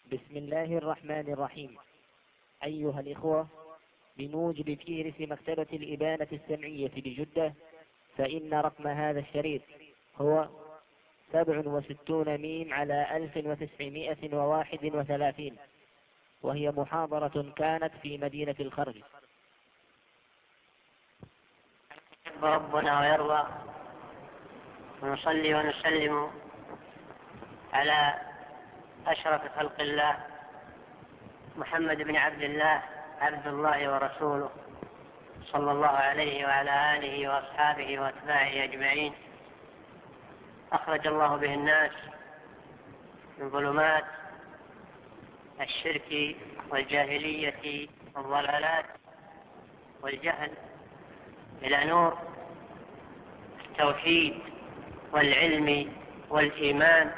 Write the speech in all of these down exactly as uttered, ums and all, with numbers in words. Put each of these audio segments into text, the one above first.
بسم الله الرحمن الرحيم. أيها الإخوة، بموجب فهرس مكتبة الإبانة السمعية بجدة، فإن رقم هذا الشريط هو سبع وستون ميم على ألف وتسعمائة وواحد وثلاثين، وهي محاضرة كانت في مدينة الخرج. ربنا ويرضى، ونصلي ونسلم على أشرف خلق الله محمد بن عبد الله عبد الله ورسوله، صلى الله عليه وعلى آله وأصحابه وأتباعه أجمعين. أخرج الله به الناس من ظلمات الشرك والجاهلية والضلالات والجهل إلى نور التوحيد والعلم والإيمان،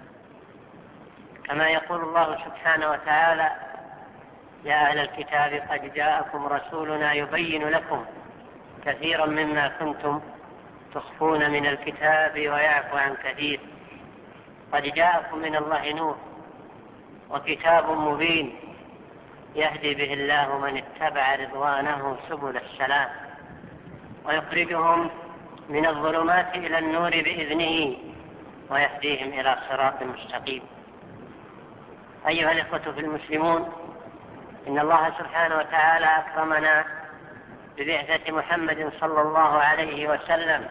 كما يقول الله سبحانه وتعالى: يا أهل الكتاب قد جاءكم رسولنا يبين لكم كثيرا مما كنتم تخفون من الكتاب ويعفو عن كثير. قد جاءكم من الله نور وكتاب مبين يهدي به الله من اتبع رضوانه سبل السلام، ويخرجهم من الظلمات إلى النور بإذنه ويهديهم إلى صراط مستقيم. أيها الإخوة في المسلمون، إن الله سبحانه وتعالى أكرمنا ببعثة محمد صلى الله عليه وسلم،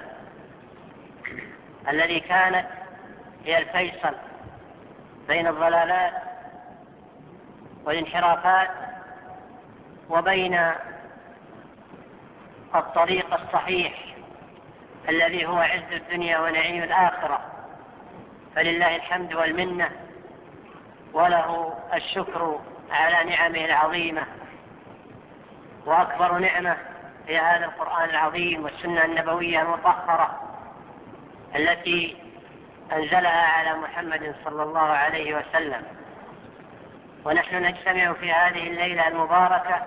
الذي كانت هي الفيصل بين الضلالات والانحرافات وبين الطريق الصحيح الذي هو عز الدنيا ونعيم الآخرة. فلله الحمد والمنة، وله الشكر على نعمه العظيمة. وأكبر نعمة هي هذا القرآن العظيم والسنة النبوية المطهرة التي أنزلها على محمد صلى الله عليه وسلم. ونحن نجتمع في هذه الليلة المباركة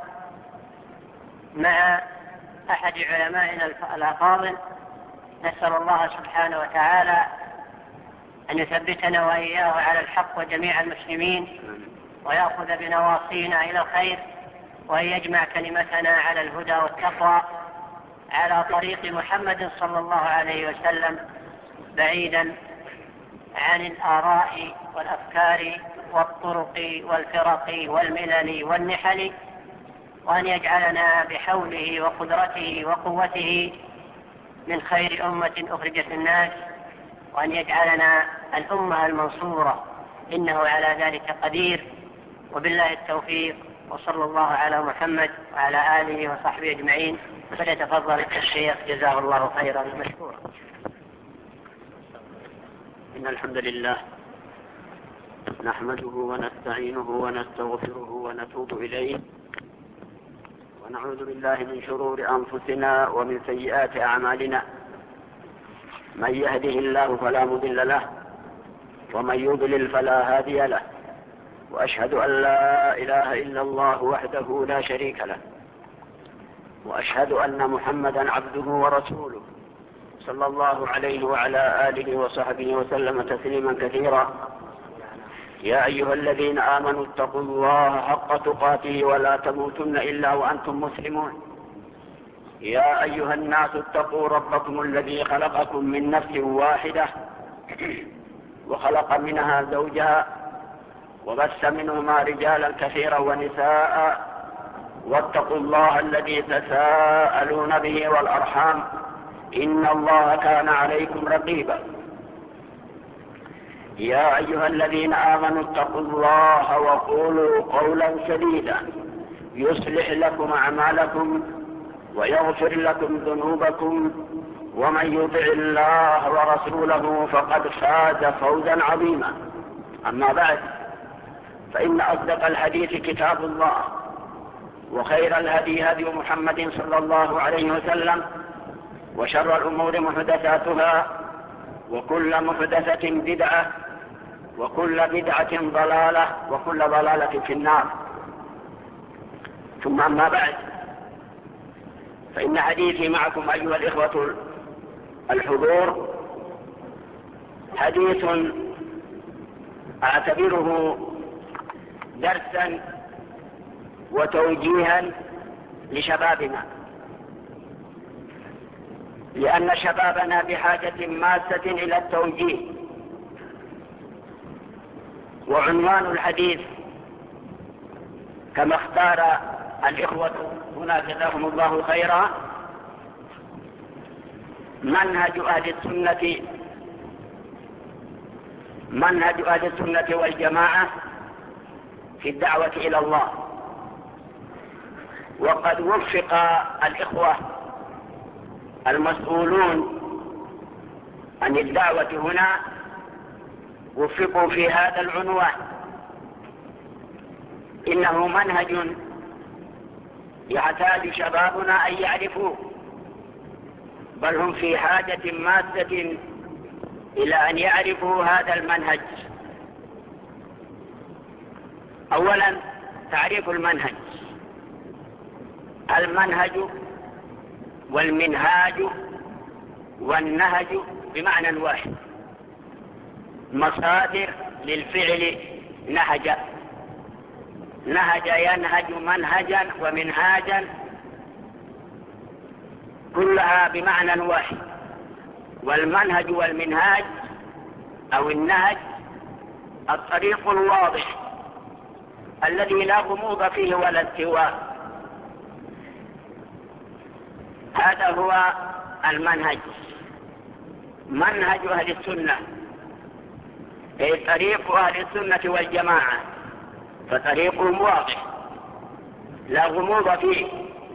مع أحد علمائنا الأفاضل، نسأل الله سبحانه وتعالى أن يثبتنا وإياه على الحق وجميع المسلمين، ويأخذ بنواصينا إلى الخير، وأن يجمع كلمتنا على الهدى والتقوى على طريق محمد صلى الله عليه وسلم، بعيدا عن الآراء والأفكار والطرق والفرق والملل والنحل، وأن يجعلنا بحوله وقدرته وقوته من خير أمة أخرجت الناس، وأن يجعلنا الأمة المنصورة، إنه على ذلك قدير، وبالله التوفيق. وصلى الله على محمد وعلى آله وصحبه أجمعين. فليتفضل الشيخ جزاه الله خيرا مشكورا. إن الحمد لله نحمده ونستعينه ونستغفره ونتوب إليه، ونعوذ بالله من شرور أنفسنا ومن سيئات أعمالنا. من يهده الله فلا مضل له، ومن يضلل فلا هادي له، وأشهد أن لا إله إلا الله وحده لا شريك له، وأشهد أن محمدا عبده ورسوله، صلى الله عليه وعلى آله وصحبه وسلم تسليما كثيرا. يا أيها الذين آمنوا اتقوا الله حق تقاته ولا تموتن إلا وأنتم مسلمون. يا أيها الناس اتقوا ربكم الذي خلقكم من نفس واحدة وخلق منها زوجها وبث منهما رجالا كثيرا ونساء، واتقوا الله الذي تساءلون به والأرحام، إن الله كان عليكم رقيبا. يا أيها الذين آمنوا اتقوا الله وقولوا قولا سديدا يصلح لكم أعمالكم ويغفر لكم ذنوبكم، ومن يطع الله ورسوله فقد فاز فوزا عظيما. أما بعد، فإن أصدق الحديث كتاب الله، وخير الهدي هدي محمد صلى الله عليه وسلم، وشر الأمور محدثاتها، وكل محدثة بدعة، وكل بدعة ضلالة، وكل ضلالة في النار. ثم أما بعد، فإن حديثي معكم أيها الإخوة الحضور حديث أعتبره درسا وتوجيها لشبابنا، لأن شبابنا بحاجة ماسة إلى التوجيه. وعنوان الحديث كما اختار الإخوة هنا جزاهم الله خيرا: منهج أهل السنة منهج أهل السنة والجماعة في الدعوة إلى الله. وقد وفق الإخوة المسؤولون عن الدعوة هنا، وفقوا في هذا العنوان. إنه منهج يحتاج شبابنا أن يعرفوه، بل هم في حاجة ماسة إلى أن يعرفوا هذا المنهج. أولا تعريف المنهج. المنهج والمنهاج والنهج بمعنى واحد، مصادر للفعل نهج. نهج ينهج منهجا ومنهاجا، كلها بمعنى واحد. والمنهج والمنهاج أو النهج الطريق الواضح الذي لا غموض فيه ولا استواء، هذا هو المنهج. منهج أهل السنة أي طريق أهل السنة والجماعة، فطريقهم واضح لا غموض فيه.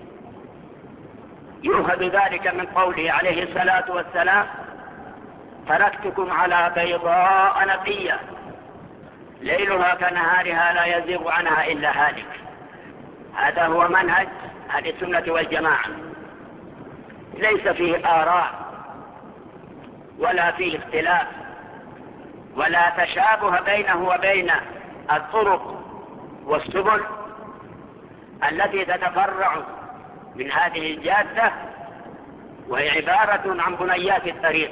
يؤخذ ذلك من قوله عليه الصلاة والسلام: تركتكم على بيضاء نقية ليلها كنهارها لا يزيغ عنها إلا هالك. هذا هو منهج أهل السنة والجماعة، ليس فيه آراء ولا فيه اختلاف ولا تشابه بينه وبين الطرق والسبل التي تتفرع من هذه الجادة، وهي عبارة عن بنيات الطريق.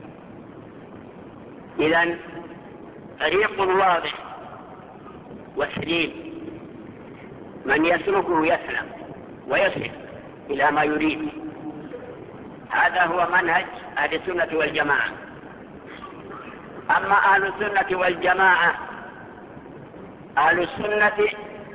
إذن طريق واضح وسليم، من يسلكه يسلم ويصل إلى ما يريد. هذا هو منهج أهل السنة والجماعة. أما أهل السنة والجماعة، أهل السنة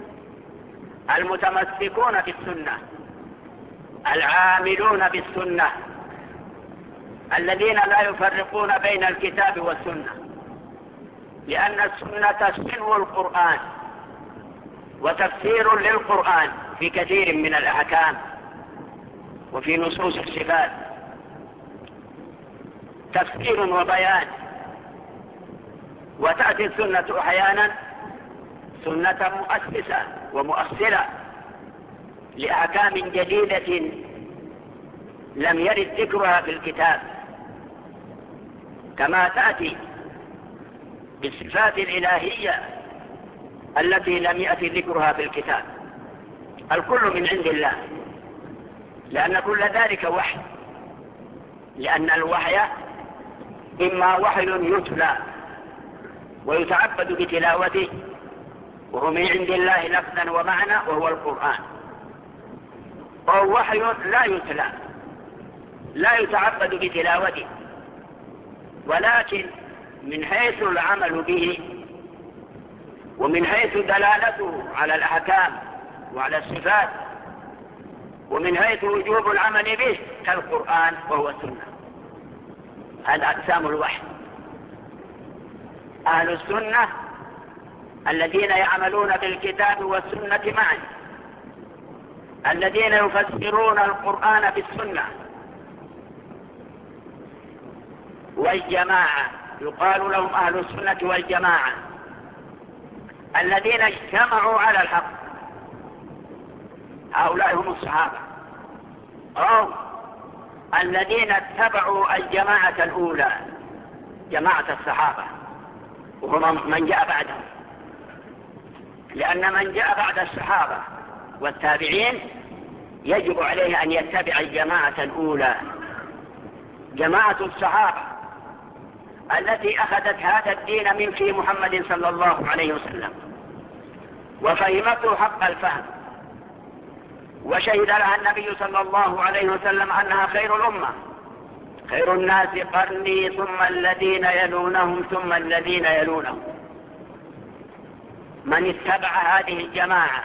المتمسكون بالسنة، العاملون بالسنة، الذين لا يفرقون بين الكتاب والسنة، لأن السنة سلو القرآن وتفسير للقرآن في كثير من الأحكام وفي نصوص الصفات، تفسير وبيان. وتأتي السنة أحيانا سنة مؤسسة ومؤثرة لأحكام جديدة لم يرد ذكرها في الكتاب، كما تأتي بالصفات الإلهية التي لم يأتي ذكرها في الكتاب. الكل من عند الله، لأن كل ذلك وحي، لأن الوحي إما وحي يتلى ويتعبد بتلاوته وهو من عند الله لفظا ومعنى وهو القرآن، وهو وحي لا يتلى لا يتعبد بتلاوته، ولكن من حيث العمل به ومن حيث دلالته على الأحكام وعلى الصفات ومن حيث وجوب العمل به كالقرآن وهو السنة. هذا أقسام الوحي. أهل السنة الذين يعملون بالكتاب والسنة معا، الذين يفسرون القرآن بالسنة. والجماعة يقال لهم أهل السنة والجماعة الذين اجتمعوا على الحق، هؤلاء هم الصحابة، أو الذين اتبعوا الجماعة الأولى جماعة الصحابة، وهم من جاء بعدهم، لأن من جاء بعد الصحابة والتابعين يجب عليه أن يتبع الجماعة الأولى، جماعة الصحابة التي أخذت هذا الدين من في محمد صلى الله عليه وسلم. وفهمته حق الفهم، وشهد لها النبي صلى الله عليه وسلم أنها خير الأمة، خير الناس قرني ثم الذين يلونهم ثم الذين يلونهم. من اتبع هذه الجماعة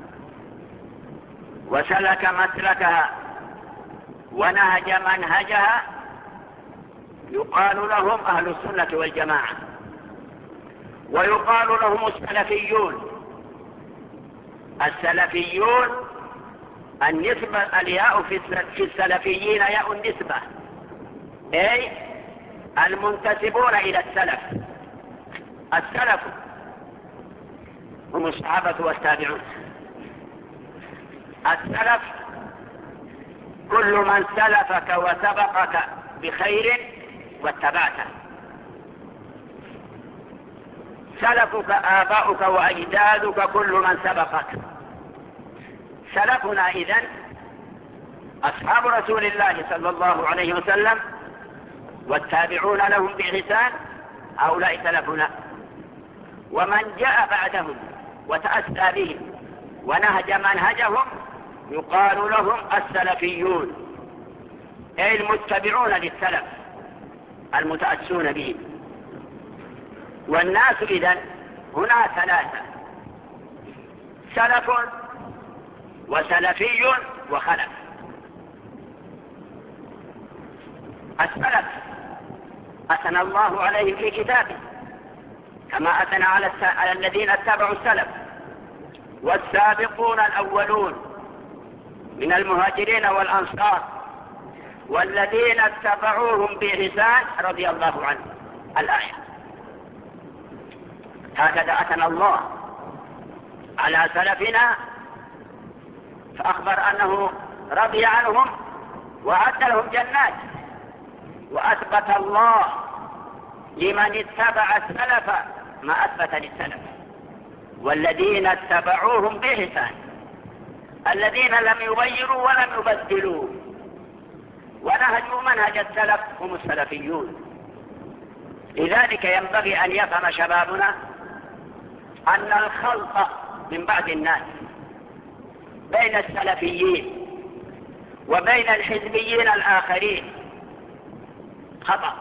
وسلك مسلكها ونهج منهجها يقال لهم أهل السنة والجماعة، ويقال لهم السلفيون. السلفيون النسبة الياء في السلفيين ياء النسبة، أي المنتسبون إلى السلف. السلف هم الصحابة والتابعون. السلف كل من سلفك وسبقك بخير واتبعته. سلفك آباؤك وأجدادك كل من سبقك. سلفنا إذن أصحاب رسول الله صلى الله عليه وسلم والتابعون لهم بإحسان، هؤلاء سلفنا. ومن جاء بعدهم وتأسى بهم ونهج منهجهم يقال لهم السلفيون، أي المتبعون للسلف المتأسون بهم. والناس إذن هنا ثلاثة: سلف وسلفي وخلف. السلف أثنى الله عليهم في كتابه كما أثنى على, على الذين اتبعوا السلف. والسابقون الأولون من المهاجرين والأنصار والذين اتبعوهم بإحسان رضي الله عنهم. الآية هكذا أثنى الله على سلفنا، فأخبر أنه رضي عنهم وأعد لهم جنات. وأثبت الله لمن اتبع السلف ما أثبت للسلف، والذين اتبعوهم بإحسان، الذين لم يغيروا ولم يبدلوا ونهجوا منهج السلف هم السلفيون. لذلك ينبغي أن يفهم شبابنا أن الخلط من بعض الناس بين السلفيين وبين الحزبيين الآخرين خطأ.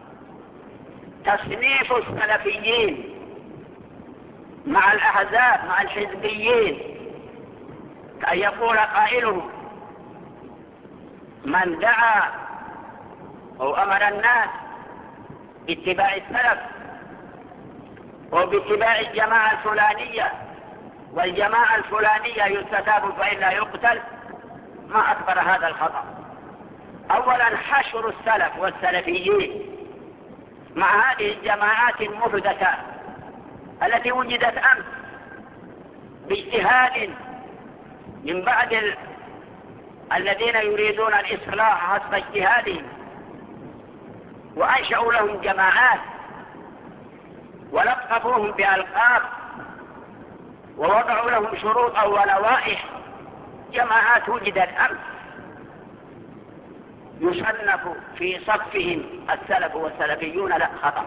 تصنيف السلفيين مع الأحزاب مع الحزبيين كأن يقول قائلهم: من دعا أو أمر الناس باتباع السلف وباتباع الجماعة الفلانية والجماعة الفلانية يستتاب فإلا يقتل، ما أكبر هذا الخطأ. أولا حشر السلف والسلفيين مع هذه الجماعات المحدثة التي وجدت أمس باجتهاد من بعد ال... الذين يريدون الإصلاح حسب اجتهادهم، وأنشأوا لهم جماعات ولقبوهم بألقاب ووضعوا لهم شروطا ولوائح. جماعات وجدت أمس يصنف في صفهم السلف والسلفيون، لا، خطأ.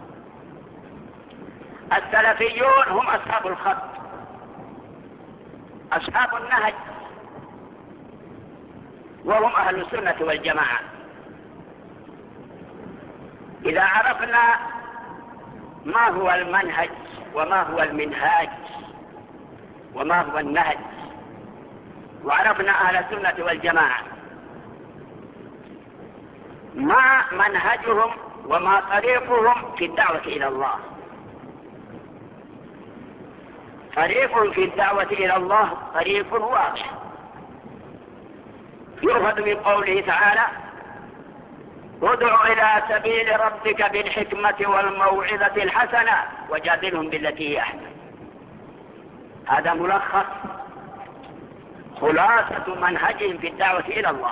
السلفيون هم أصحاب الخط، أصحاب النهج، وهم أهل السنة والجماعة. إذا عرفنا ما هو المنهج وما هو المنهاج وما هو النهج، وعرفنا أهل السنة والجماعة ما منهجهم وما طريقهم في الدعوة إلى الله. طريق في الدعوة إلى الله طريق واضح، يؤخذ من قوله تعالى: ادع إلى سبيل ربك بالحكمة والموعظة الحسنة وجادلهم بالتي هي أحسن. هذا ملخص خلاصة منهجهم في الدعوة إلى الله.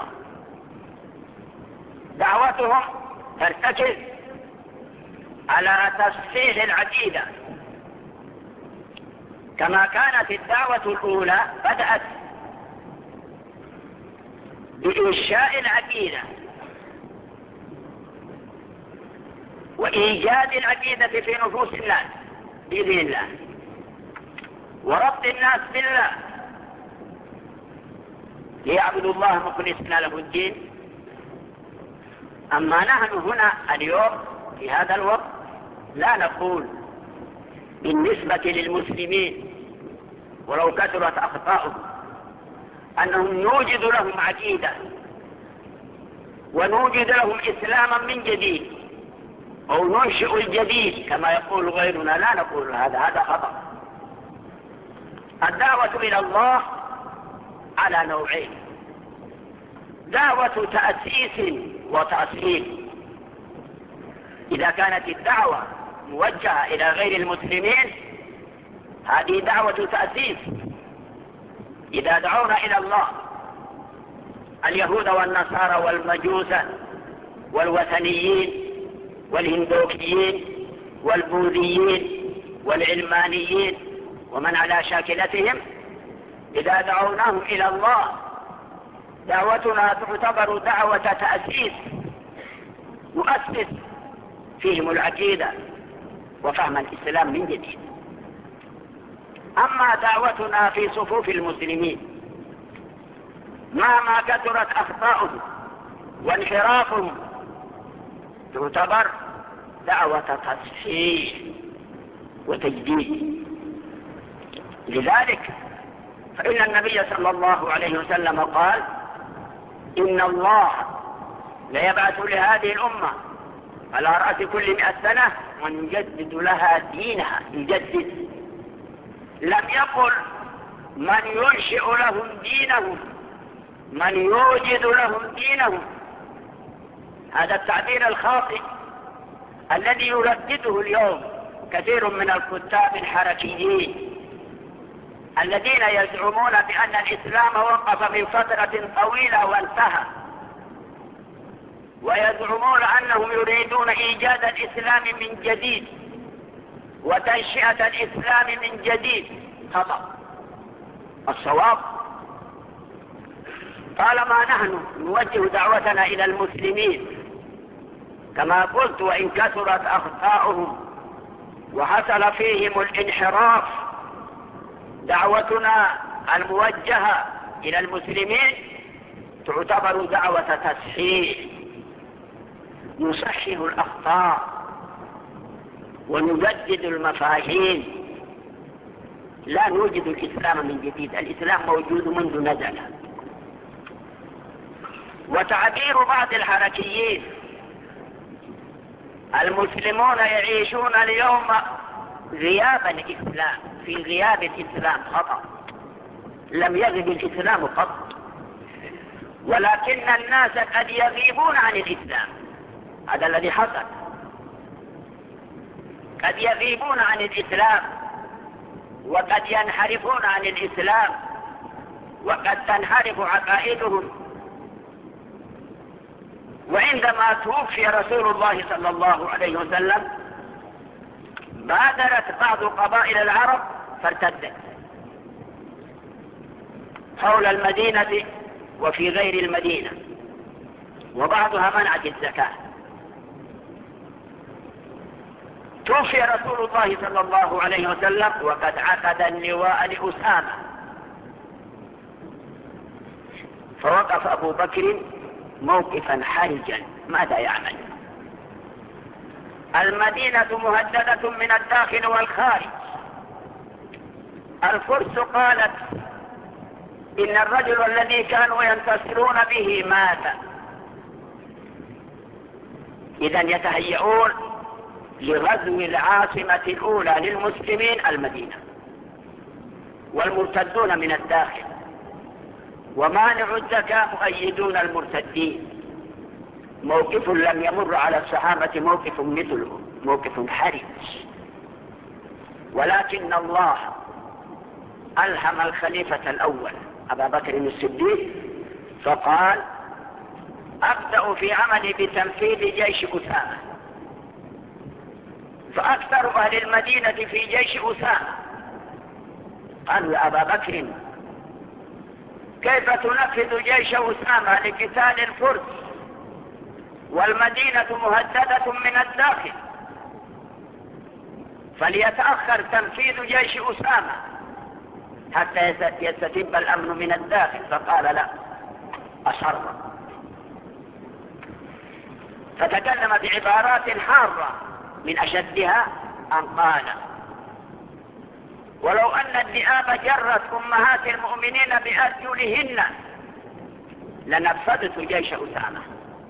دعوتهم ترتكز على تصحيح العقيدة، كما كانت الدعوة الأولى بدأت بإنشاء العقيدة وإيجاد العقيدة في نفوس الناس بإذن الله، وربط الناس بالله ليعبدوا الله مخلصين له الدين. أما نحن هنا اليوم في هذا الوقت لا نقول بالنسبة للمسلمين ولو كثرت أخطاؤهم أنهم نوجد لهم عقيدة ونوجد لهم إسلاما من جديد أو ننشئ الجديد كما يقول غيرنا. لا نقول هذا، هذا خطأ. الدعوة إلى الله على نوعين: دعوة تأسيس وتأصيل. إذا كانت الدعوة موجهة إلى غير المسلمين هذه دعوة تأسيس. إذا دعونا إلى الله اليهود والنصارى والمجوس والوثنيين والهندوكيين والبوذيين والعلمانيين ومن على شاكلتهم، إذا دعوناهم إلى الله دعوتنا تعتبر دعوة تأسيس، نؤسس فيهم العقيدة وفهم الإسلام من جديد. أما دعوتنا في صفوف المسلمين مهما كثرت أخطاؤهم وانحرافهم تعتبر دعوة تصحيح وتجديد. لذلك فإن النبي صلى الله عليه وسلم قال: إن الله ليبعث لهذه الأمة على رأس كل مئة سنة من يجدد لها دينها. يجدد، لم يقل من ينشئ لهم دينهم، من يوجد لهم دينهم. هذا التعبير الخاطئ الذي يردده اليوم كثير من الكتاب الحركيين الذين يزعمون بأن الإسلام وقف من فترة طويلة وانتهى، ويزعمون أنهم يريدون إيجاد الإسلام من جديد وتنشئة الإسلام من جديد. خطأ. الصواب طالما نحن نوجه دعوتنا إلى المسلمين كما قلت وإن كثرت أخطاؤهم وحصل فيهم الانحراف، دعوتنا الموجهة إلى المسلمين تعتبر دعوة تصحيح، نصحح الأخطاء ونجدد المفاهيم، لا نوجد الإسلام من جديد. الإسلام موجود منذ نزل. وتعبير بعض الحركيين: المسلمون يعيشون اليوم غياب الإسلام، في غياب الإسلام، خطأ. لم يغب الإسلام قط، ولكن الناس قد يغيبون عن الإسلام. هذا الذي حصل، قد يغيبون عن الإسلام وقد ينحرفون عن الإسلام وقد تنحرف عقائدهم. وعندما توفي رسول الله صلى الله عليه وسلم بادرت بعض قبائل العرب فارتدت حول المدينة وفي غير المدينة، وبعضها منعت الزكاة. توفي رسول الله صلى الله عليه وسلم وقد عقد اللواء لأسامة، فوقف أبو بكر موقفا حرجا، ماذا يعمل؟ المدينة مهددة من الداخل والخارج. الفرس قالت إن الرجل الذي كانوا ينتصرون به مات، إذا يتهيئون لغزو العاصمة الأولى للمسلمين المدينة، والمرتدون من الداخل ومانع الزكاة مؤيدون المرتدين. موقف لم يمر على الصحابة موقف مثله، موقف حرج. ولكن الله ألهم الخليفة الأول أبا بكر الصديق فقال: أبدأ في عملي بتنفيذ جيش أسامة. فأكثر أهل المدينة في جيش أسامة قالوا: يا أبا بكر كيف تنفذ جيش أسامة لقتال الفرس والمدينة مهددة من الداخل؟ فليتأخر تنفيذ جيش أسامة حتى يستتب الأمن من الداخل، فقال لا، أصر. فتكلم بعبارات حارة من أشدها أن قال: ولو أن الذئاب جرت أمهات المؤمنين بأرجلهن لنفذت جيش أسامة،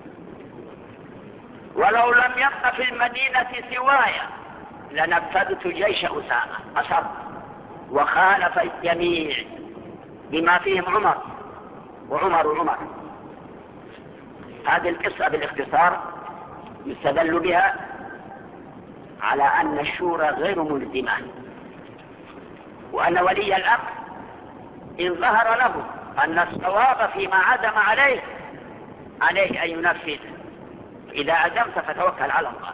ولو لم يبق في المدينة سواي لنفذت جيش أسامة. أصر وخالف الجميع بما فيهم عمر، وعمر عمر. هذه القصة بالاختصار يستدل بها على أن الشورى غير ملزمة، وأن ولي الأمر إن ظهر له أن الصواب فيما عزم عليه عليه أن ينفذ. إذا عزمت فتوكل على الله.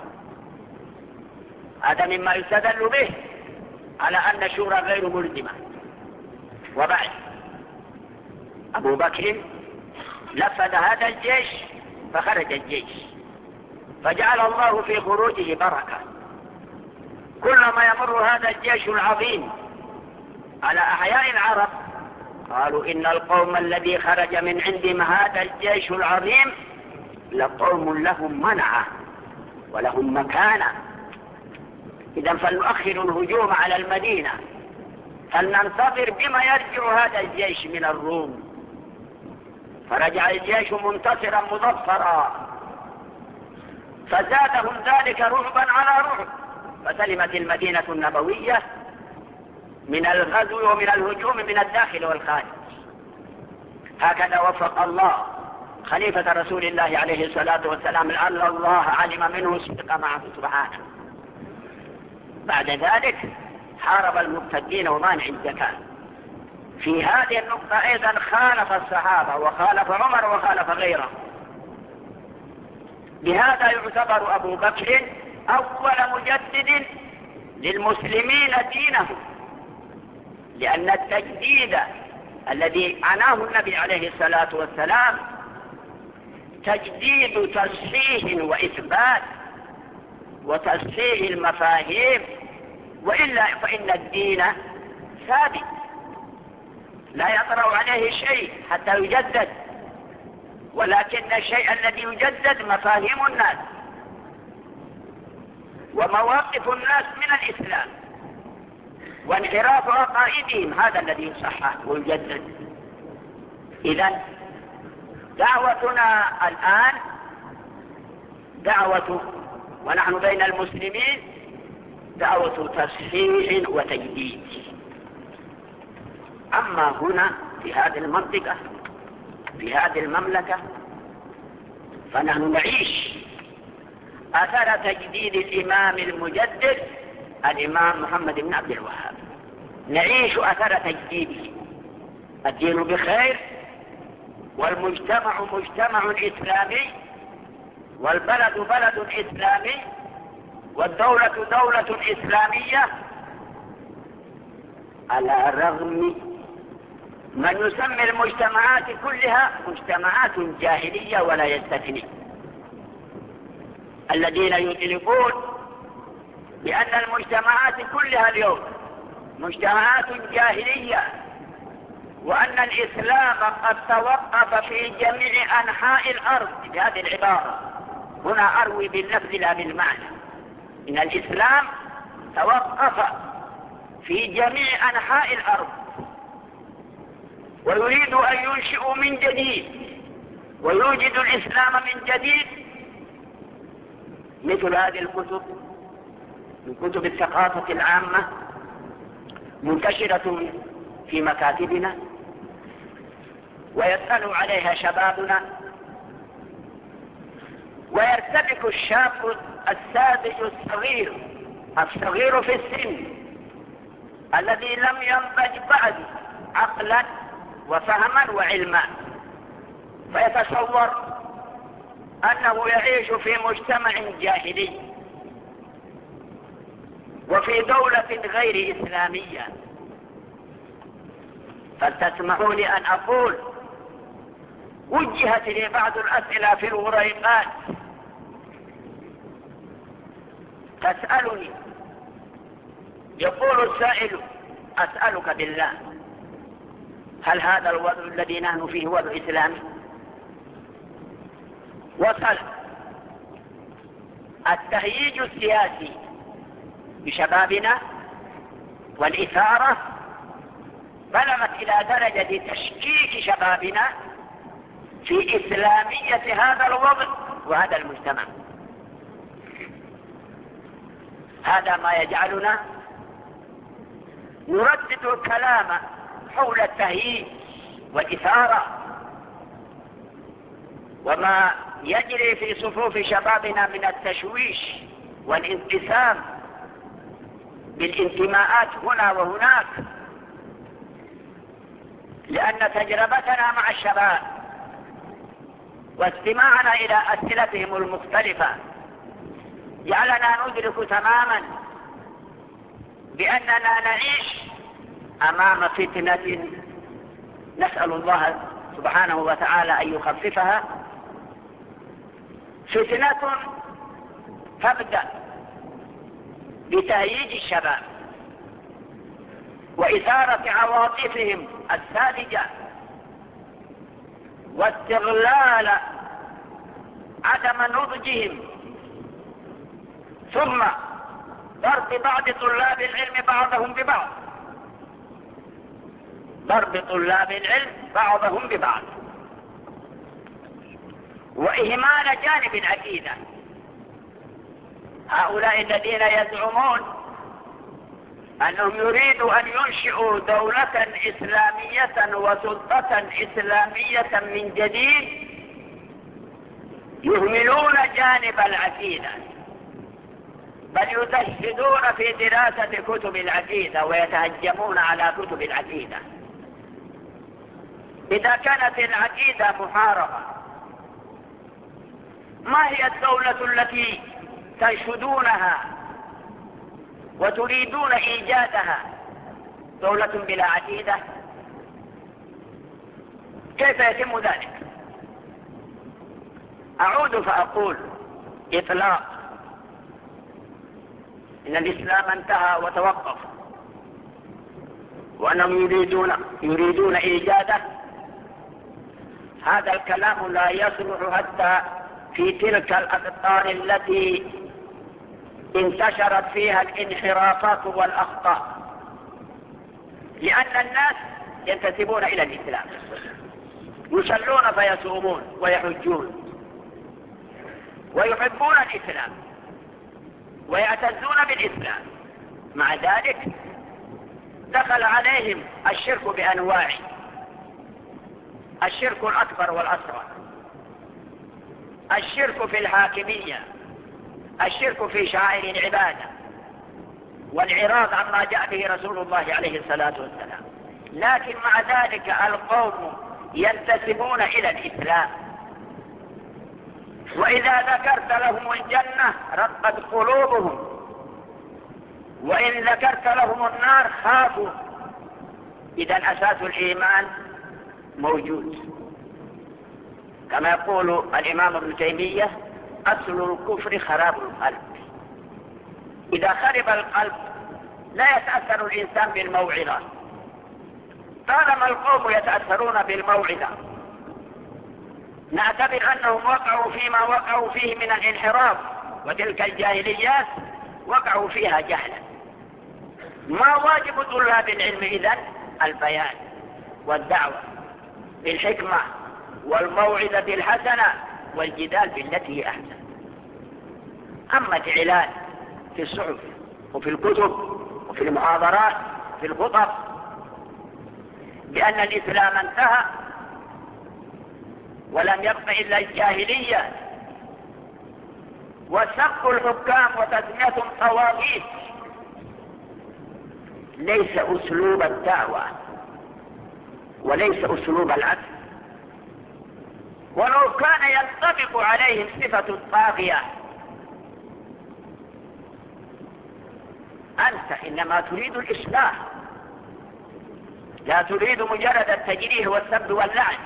هذا مما يستدل به على أن الشورى غير ملزمة. وبعد أبو بكر نفذ هذا الجيش فخرج الجيش، فجعل الله في خروجه بركة. كلما يمر هذا الجيش العظيم على أحياء العرب قالوا: إن القوم الذي خرج من عندهم هذا الجيش العظيم لقوم لهم منعة ولهم مكانة. إذا فلنؤخر الهجوم على المدينة، فلننتظر بما يرجع هذا الجيش من الروم. فرجع الجيش منتصرا مظفرا، فزادهم ذلك رعبا على رعب، فسلمت المدينة النبوية من الغزو ومن الهجوم من الداخل والخارج. هكذا وفق الله خليفة رسول الله عليه الصلاة والسلام، لأن الله علم منه صدق معه سبحانه. بعد ذلك حارب المرتدين ومانع الزكاة. في هذه النقطة أيضا خالف الصحابة وخالف عمر وخالف غيره. بهذا يعتبر أبو بكر أول مجدد للمسلمين دينهم، لأن التجديد الذي عناه النبي عليه الصلاة والسلام تجديد تصحيح وإثبات وتصحيح المفاهيم، وإلا فإن الدين ثابت لا يطرأ عليه شيء حتى يجدد، ولكن الشيء الذي يجدد مفاهيم الناس ومواقف الناس من الإسلام وانحراف عقائدهم، هذا الذي يصحح ويجدد. إذن دعوتنا الآن دعوة، ونحن بين المسلمين، دعوة تصحيح وتجديد. أما هنا في هذه المنطقة في هذه المملكة فنحن نعيش أثر تجديد الإمام المجدد الإمام محمد بن عبد الوهاب. نعيش أثر تجديده. الدين بخير، والمجتمع مجتمع إسلامي، والبلد بلد إسلامي، والدولة دولة إسلامية، على الرغم من يسمي المجتمعات كلها مجتمعات جاهلية ولا يستثني. الذين يطلقون بأن المجتمعات كلها اليوم مجتمعات جاهلية، وأن الإسلام قد توقف في جميع أنحاء الأرض بهذه العبارة. هنا أروي باللفظ لا بالمعنى. إن الإسلام توقف في جميع أنحاء الأرض، ويريد أن ينشئ من جديد ويوجد الإسلام من جديد. مثل هذه الكتب من كتب الثقافة العامة منتشرة في مكاتبنا، ويطلع عليها شبابنا، ويرتبك الشاب الساذج الصغير الصغير في السن الذي لم ينضج بعد عقلا وفهما وعلما، فيتصور أنه يعيش في مجتمع جاهلي وفي دولة غير إسلامية. فلتسمحوا لي أن أقول وجهت لي بعض الأسئلة في الوريقات تسألني، يقول السائل: أسألك بالله، هل هذا الوضع الذي نحن فيه وضع إسلامي؟ وصل التهييج السياسي بشبابنا والإثارة بلغت إلى درجة تشكيك شبابنا في إسلامية هذا الوضع وهذا المجتمع. هذا ما يجعلنا نردد الكلام حول التهييج والإثارة وما يجري في صفوف شبابنا من التشويش والانقسام بالانتماءات هنا وهناك، لأن تجربتنا مع الشباب واستماعنا إلى أسئلتهم المختلفة جعلنا ندرك تماما بأننا نعيش أمام فتنة نسأل الله سبحانه وتعالى أن يخففها، فتنة تبدأ بتهييج الشباب وإثارة عواطفهم الساذجة واستغلال عدم نضجهم، ثم ضرب بعض طلاب العلم بعضهم ببعض ضرب طلاب العلم بعضهم ببعض وإهمال جانب العقيدة. هؤلاء الذين يزعمون أنهم يريدوا أن ينشئوا دولة إسلامية وسلطة إسلامية من جديد يهملون جانب العقيدة، بل يزهدون في دراسة كتب العقيدة ويتهجمون على كتب العقيدة. إذا كانت العقيدة محاربة، ما هي الدولة التي تنشدونها وتريدون إيجادها؟ دولة بلا عقيدة؟ كيف يتم ذلك؟ أعود فأقول إطلاق إن الإسلام انتهى وتوقف وأنهم يريدون يريدون إيجاده، هذا الكلام لا يصلح حتى في تلك الأقطار التي انتشرت فيها الانحرافات والأخطاء، لأن الناس ينتسبون إلى الإسلام، يصلون فيصومون ويحجون ويحبون الإسلام ويعتزون بالإسلام، مع ذلك دخل عليهم الشرك بأنواعه، الشرك الأكبر والأصغر، الشرك في الحاكمية، الشرك في شعائر العبادة، والإعراض عما جاء به رسول الله عليه الصلاة والسلام. لكن مع ذلك القوم ينتسبون إلى الإسلام، وإذا ذكرت لهم الجنة رقت قلوبهم، وإن ذكرت لهم النار خافوا. إذا أساس الإيمان موجود، كما يقول الإمام ابن تيمية: أصل الكفر خراب القلب. إذا خرب القلب لا يتأثر الإنسان بالموعظة، طالما القوم يتأثرون بالموعظة نعتبر أنهم وقعوا فيما وقعوا فيه من الانحراف، وتلك الجاهليات وقعوا فيها جهلا. ما واجب طلاب العلم إذن؟ البيان والدعوة بالحكمة والموعظة الحسنة والجدال بالتي هي أحسن. أما الإعلان في الصحف وفي الكتب وفي المحاضرات وفي الخطب بأن الإسلام انتهى ولم يبق إلا الجاهلية وسب الحكام وتسميتهم طواغيت ليس أسلوب الدعوة وليس أسلوب العدل. ولو كان ينطبق عليهم صفة الطاغية، أنت إنما تريد الإصلاح، لا تريد مجرد التجريح والسب واللعن،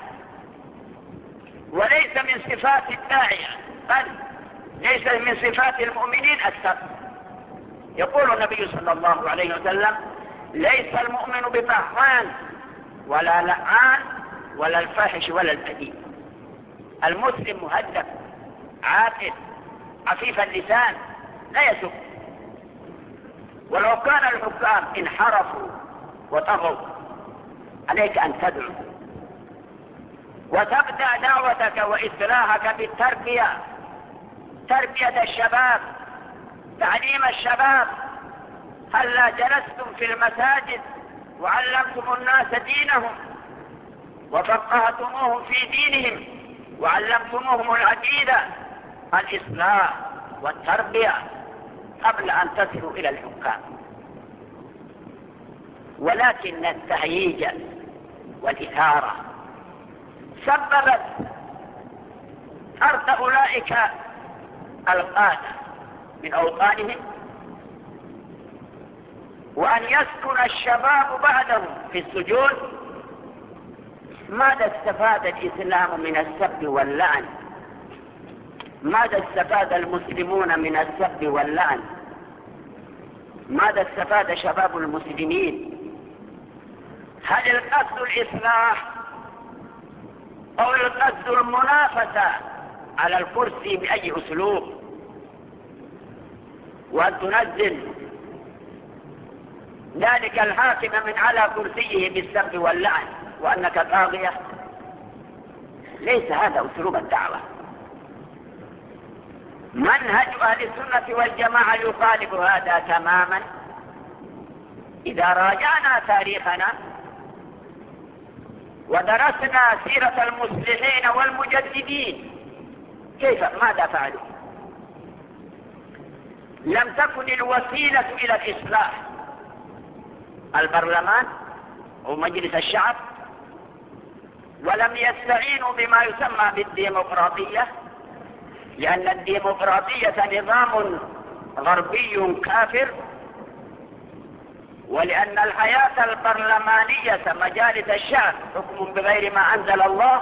وليس من صفات الداعية، بل ليس من صفات المؤمنين السب. يقول النبي صلى الله عليه وسلم: ليس المؤمن بطعان ولا لعان ولا الفاحش ولا البذيء. المسلم مهذب عاقل عفيف اللسان لا يسب. ولو كان الحكام انحرفوا وطغوا عليك أن تدعو وتبدأ دعوتك وإصلاحك بالتربية، تربية الشباب، تعليم الشباب. هلا جلستم في المساجد وعلمتم الناس دينهم وفقهتموهم في دينهم وعلمتموهم العقيدة، الإصلاح والتربية قبل أن تصلوا إلى الحكام. ولكن التهييج والإثارة سببت طرد أولئك القادة من أوطانهم، وأن يسكن الشباب بعدهم في السجون. ماذا استفاد الإسلام من السب واللعن؟ ماذا استفاد المسلمون من السب واللعن؟ ماذا استفاد شباب المسلمين؟ هل القصد الإصلاح أو القصد المنافسة على الكرسي بأي أسلوب، وأن تنزل ذلك الحاكم من على كرسيه بالسب واللعن وأنك طاغية؟ ليس هذا أسلوب الدعوة. منهج أهل السنة والجماعة يخالف هذا تماما. إذا راجعنا تاريخنا ودرسنا سيرة المصلحين والمجددين كيف ماذا فعلوا؟ لم تكن الوسيلة إلى الإصلاح البرلمان أو مجلس الشعب، ولم يستعينوا بما يسمى بالديمقراطية، لأن الديمقراطية نظام غربي كافر، ولأن الحياة البرلمانية مجالس الشعب حكم بغير ما أنزل الله.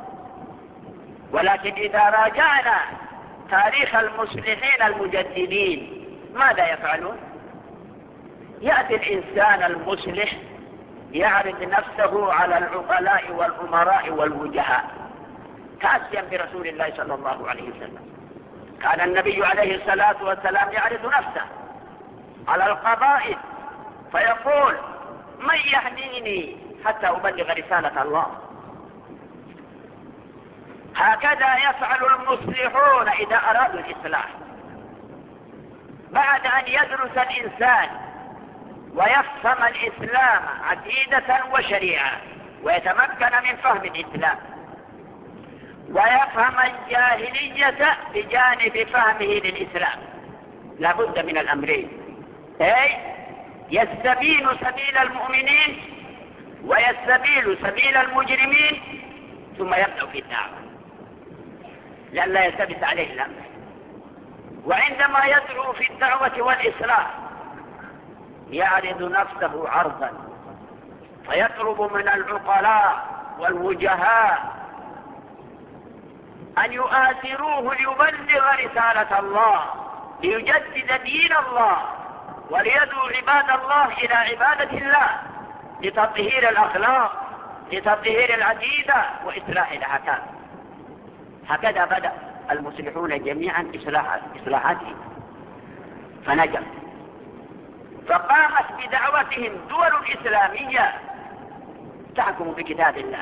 ولكن إذا راجعنا تاريخ المصلحين المجددين ماذا يفعلون؟ يأتي الإنسان المصلح يعرض نفسه على العقلاء والأمراء والوجهاء تأسيا برسول الله صلى الله عليه وسلم. كان النبي عليه الصلاة والسلام يعرض نفسه على القبائل فيقول: من يهديني حتى أبلغ رسالة الله. هكذا يفعل المصلحون إذا أرادوا الإصلاح. بعد أن يدرس الإنسان ويفهم الإسلام عقيدة وشريعة ويتمكن من فهم الإسلام، ويفهم الجاهلية بجانب فهمه للإسلام، لابد من الأمرين: أي يستبين سبيل المؤمنين ويستبين سبيل المجرمين، ثم يبدأ في الدعوة لئلا يلتبس عليه الأمر. وعندما يدعو في الدعوة والإصلاح يعرض نفسه عرضا فيطلب من العقلاء والوجهاء أن يؤثروه ليبلغ رسالة الله، ليجدد دين الله، وليدعو عباد الله إلى عبادة الله، لتطهير الأخلاق، لتطهير العقيدة، وإصلاح الأحكام. هكذا بدأ المصلحون جميعا إصلاحاتهم فنجم. فقامت بدعوتهم دول إسلامية تحكم بكتاب الله.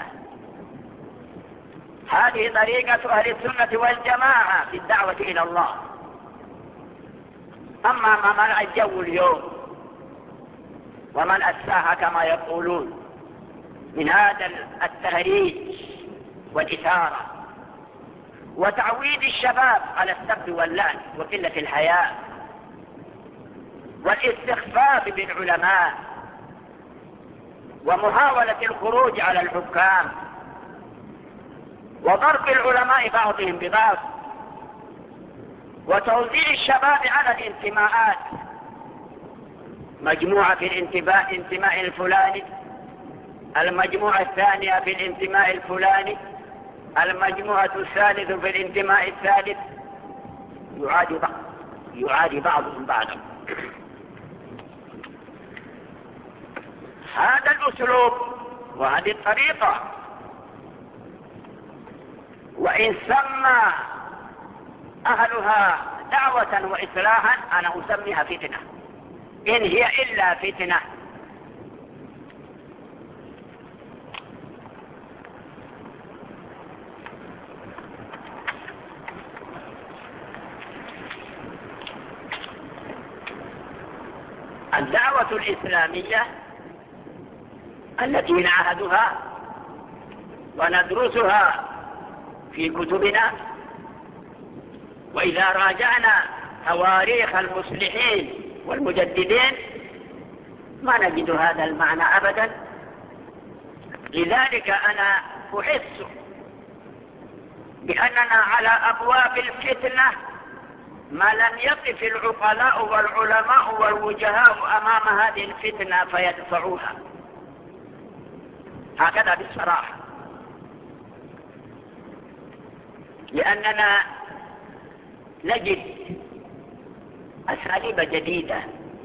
هذه طريقة أهل السنة والجماعة في الدعوة إلى الله. أما ما ملأ الجو اليوم ومن أساها كما يقولون من هذا التهريج والإثارة وتعويد الشباب على السب واللعن وقلة الحياء والاستخفاف بالعلماء ومحاولة الخروج على الحكام وضرب العلماء بعضهم ببعض وتوزيع الشباب على الانتماءات، مجموعة في الانتماء انتماء الفلاني، المجموعة الثانية في الانتماء الفلاني، المجموعة الثالثة في الانتماء الثالث، يعادي بعض يعادي بعضهم بعضا. هذا الأسلوب وهذه الطريقة. وإن سمى أهلها دعوة وإصلاحا أنا أسميها فتنة، إن هي إلا فتنة. الدعوة الإسلامية التي نعهدها وندرسها في كتبنا، وإذا راجعنا تواريخ المصلحين والمجددين ما نجد هذا المعنى أبدا. لذلك أنا أحس بأننا على أبواب الفتنة ما لم يقف العقلاء والعلماء والوجهاء أمام هذه الفتنة فيدفعوها، هكذا بالصراحة. لأننا نجد أساليب جديدة.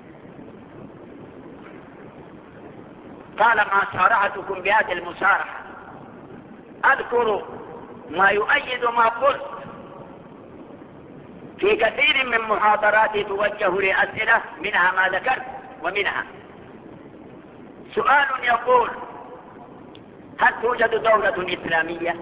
طالما صارحتكم بهذه المصارحة أذكر ما يؤيد ما قلت في كثير من محاضراتي توجه لي أسئلة، منها ما ذكرت، ومنها سؤال يقول: هل توجد دولة إسلامية؟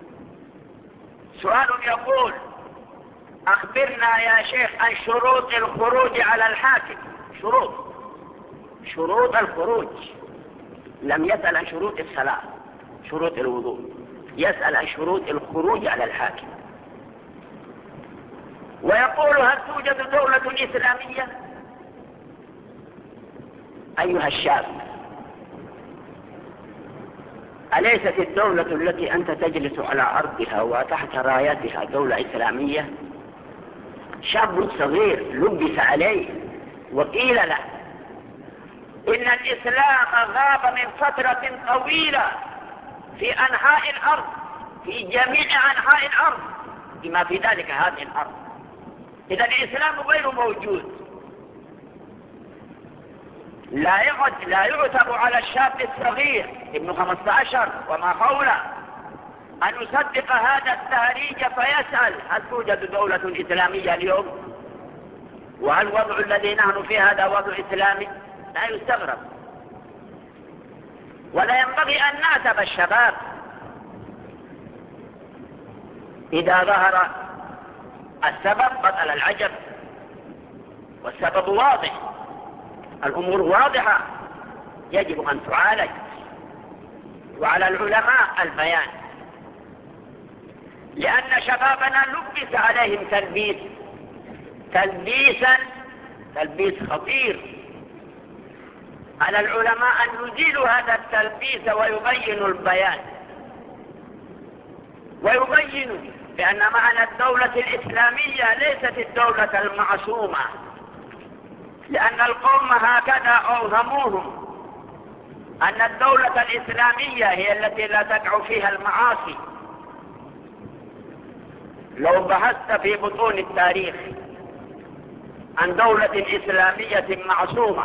سؤال يقول: أخبرنا يا شيخ عن شروط الخروج على الحاكم. شروط شروط الخروج. لم يسأل عن شروط الصلاة، شروط الوضوء، يسأل عن شروط الخروج على الحاكم. ويقول: هل توجد دولة إسلامية؟ أيها الشاب، أليست الدولة التي أنت تجلس على أرضها وتحت رايتها دولة إسلامية؟ شاب صغير لبس عليه وقيل له إن الإسلام غاب من فترة طويلة في أنحاء الأرض، في جميع أنحاء الأرض، بما في ذلك هذه الأرض. إذا الإسلام غير موجود. لا يعد لا يعتب على الشاب الصغير ابن خمسة عشر وما حوله أن يصدق هذا التهريج فيسأل: هل توجد دولة إسلامية اليوم؟ وهل وضع الذي نحن فيه هذا وضع إسلامي؟ لا يستغرب. ولا ينبغي أن نعتب الشباب إذا ظهر السبب بطل العجب، والسبب واضح، الأمور واضحة، يجب أن تعالج، وعلى العلماء البيان. لأن شبابنا لبس عليهم تلبيس تلبيسا تلبيس خطير. على العلماء أن يزيلوا هذا التلبيس ويبينوا البيان، ويبينوا بأن معنى الدولة الإسلامية ليست الدولة المعصومة، لأن القوم هكذا أوهموهم أن الدولة الإسلامية هي التي لا تقع فيها المعاصي. لو بحثت في بطون التاريخ عن دولة إسلامية معصومة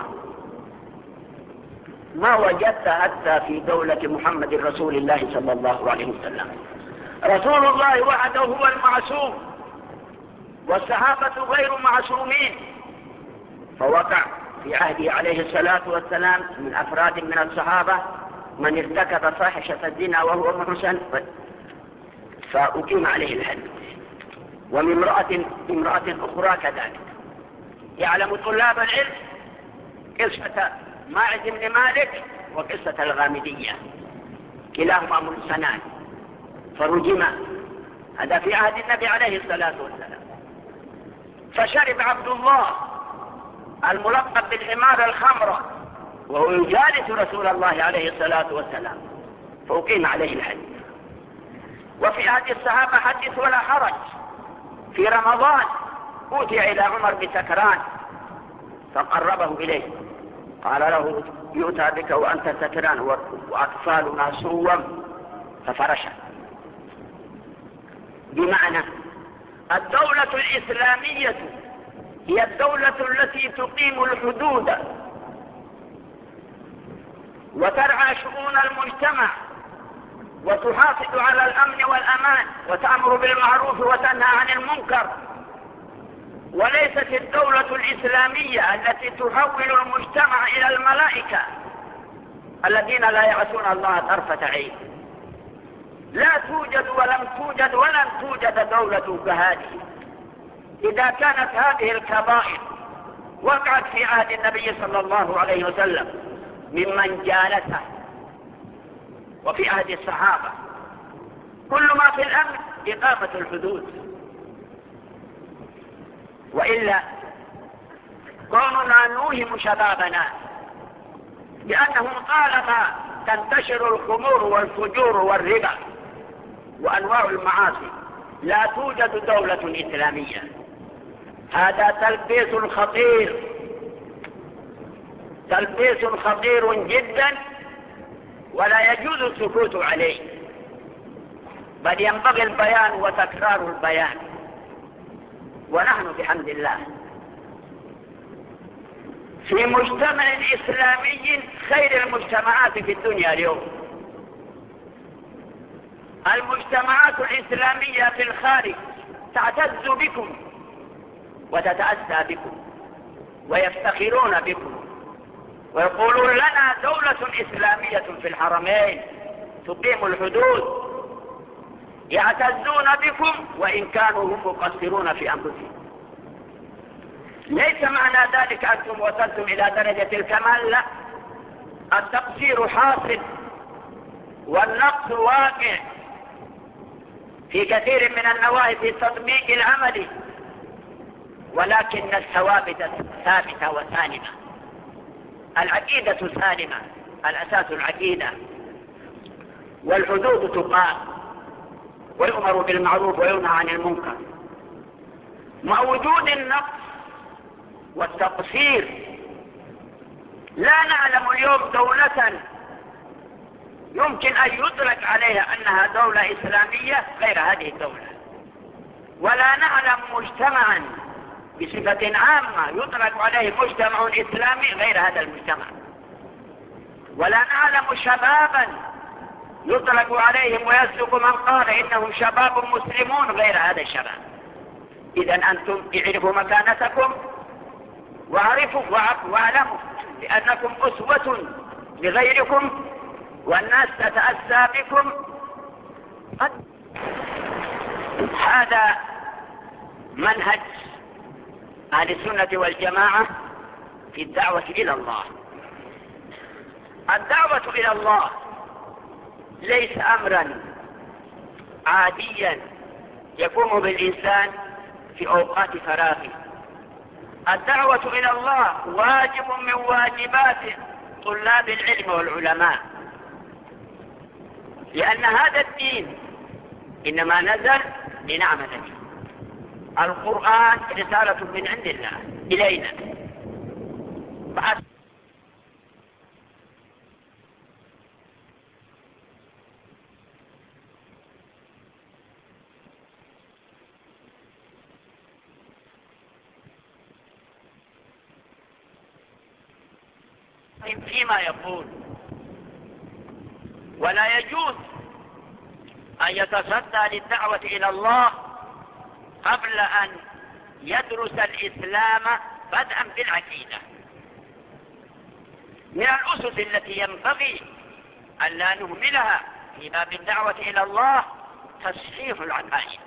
ما وجدت حتى في دولة محمد رسول الله صلى الله عليه وسلم. رسول الله وحده هو المعصوم، والصحابة غير معصومين. فوقع في عهده عليه الصلاة والسلام من أفراد من الصحابة من ارتكب فاحشة الزنا وهو محسن فأقيم عليه الحد، ومن امرأة امرأة أخرى كذلك. يعلم طلاب العلم قصة ماعز بن مالك وقصة الغامدية، كلاهما مرسلان فرجما، هذا في عهد النبي عليه الصلاة والسلام. فشرب عبد الله الملقب بالحمار الخمر وهو يجالس رسول الله عليه الصلاة والسلام فأقيم عليه الحد. وفي عهد الصحابة حدث ولا حرج، في رمضان أوتي إلى عمر بسكران فقربه إليه قال له: يؤتى بك وأنت سكران وأطفالنا صوم، ففرشه. بمعنى الدولة الإسلامية هي الدولة التي تقيم الحدود وترعى شؤون المجتمع وتحافظ على الأمن والأمان وتأمر بالمعروف وتنهى عن المنكر، وليست الدولة الإسلامية التي تحول المجتمع إلى الملائكة الذين لا يعصون الله طرفة عين. لا توجد ولم توجد ولن توجد دولة كهذه. إذا كانت هذه الكبائر وقعت في عهد النبي صلى الله عليه وسلم ممن جالسه وفي عهد الصحابة، كل ما في الأمر إقامة الحدود. وإلا كوننا نوهم شبابنا بأنهم طالما تنتشر الخمور والفجور والربا وأنواع المعاصي لا توجد دولة إسلامية، هذا تلبيس خطير، تلبيس خطير جدا، ولا يجوز السكوت عليه، بل ينبغي البيان وتكرار البيان. ونحن بحمد الله في مجتمع إسلامي خير المجتمعات في الدنيا اليوم. المجتمعات الإسلامية في الخارج تعتز بكم وتتأسى بكم ويفتخرون بكم ويقولون لنا دولة إسلامية في الحرمين تقيم الحدود، يعتزون بكم وإن كانوا هم مقصرون في أنفسهم. ليس معنى ذلك أنتم وصلتم إلى درجة الكمال، لا، التقصير حاصل والنقص واقع في كثير من النواحي في التطبيق العملي، ولكن الثوابت ثابتة وسالمة، العقيدة سالمة، الأساس العقيدة، والحدود تقام ويؤمر بالمعروف وينهى عن المنكر. مع وجود النقص والتقصير لا نعلم اليوم دولة يمكن أن يدرك عليها أنها دولة إسلامية غير هذه الدولة، ولا نعلم مجتمعا بصفة عامة يدرك عليه مجتمع إسلامي غير هذا المجتمع، ولا نعلم شبابا يطلق عليهم ويصدق من قال إنهم شباب مسلمون غير هذا الشباب. إذا أنتم اعرفوا مكانتكم واعرفوا واعلموا لأنكم أسوة لغيركم والناس تتأسى بكم. هذا منهج أهل السنة والجماعة في الدعوة إلى الله. الدعوة إلى الله ليس أمرا عاديا يقوم بالإنسان في أوقات فراغه. الدعوة إلى الله واجب من واجبات طلاب العلم والعلماء، لأن هذا الدين إنما نزل لنعمل به. القرآن رسالة من عند الله إلينا. فيما يقول، ولا يجوز أن يتصدى للدعوة إلى الله قبل أن يدرس الإسلام بدءا بالعقيدة. من الأسس التي ينبغي أن لا نهملها في باب الدعوة إلى الله تصحيح العقائد.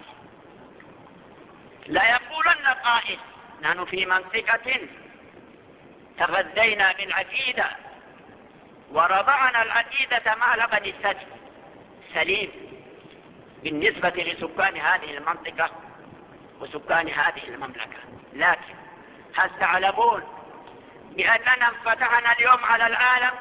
لا يقولن قائل نحن في منطقة تغذينا بالعقيدة ورضعنا العقيدة مع لبن الثدي سليم بالنسبة لسكان هذه المنطقة وسكان هذه المملكة، لكن هل تعلمون بأننا انفتحنا اليوم على العالم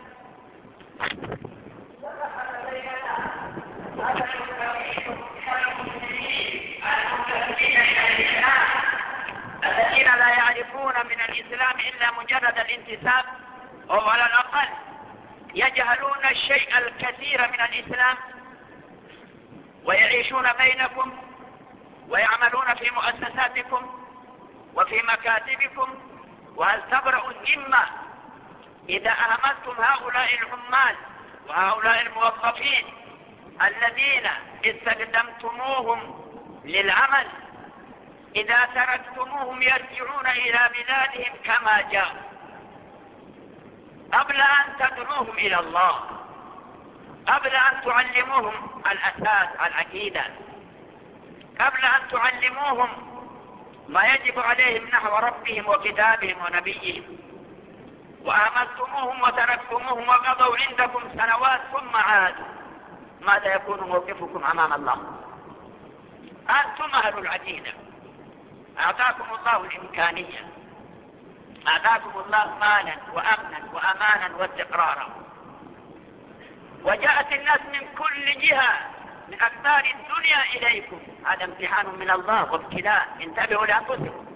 الذين لا يعرفون من الإسلام إلا مجرد الانتساب، أو على الأقل يجهلون الشيء الكثير من الإسلام ويعيشون بينكم ويعملون في مؤسساتكم وفي مكاتبكم، وهل تبرأ الذمة إذا أهملتم هؤلاء العمال وهؤلاء الموظفين الذين استخدمتموهم للعمل، إذا تركتموهم يرجعون إلى بلادهم كما جاءوا قبل أن تدعوهم إلى الله، قبل أن تعلموهم الأساس العقيدة، قبل أن تعلموهم ما يجب عليهم نحو ربهم وكتابهم ونبيهم، وأهملتموهم وتركتموهم وقضوا عندكم سنوات ثم عادوا، ماذا يكون موقفكم أمام الله؟ أنتم أهل العقيدة، أعطاكم الله الإمكانية، أعطاكم الله مالا وأمنا وأمانا واستقرارا، وجاءت الناس من كل جهة من أقطار الدنيا إليكم، هذا امتحان من الله وابتلاء، انتبهوا لأنفسكم.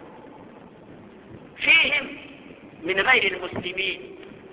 فيهم من غير المسلمين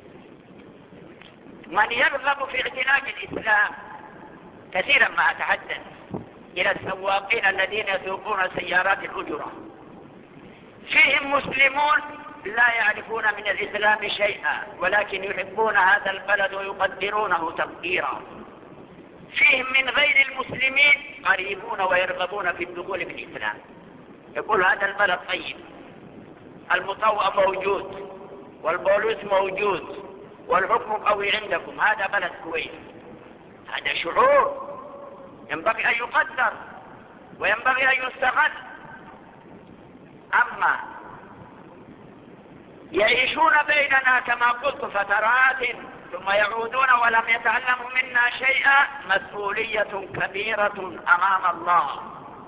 من يرغب في اعتناق الإسلام، كثيرا ما أتحدث إلى السواقين الذين يسوقون سيارات الأجرة، فيهم مسلمون لا يعرفون من الإسلام شيئا ولكن يحبون هذا البلد ويقدرونه تقديرا، فيهم من غير المسلمين قريبون ويرغبون في الدخول في الإسلام، يقول هذا البلد طيب، المطوع موجود والبوليس موجود والحكم قوي عندكم، هذا بلد كويس. هذا شعور ينبغي أن يقدر وينبغي أن يستغل. أما يعيشون بيننا كما قلت فترات ثم يعودون ولم يتعلموا منا شيئا، مسؤولية كبيرة أمام الله.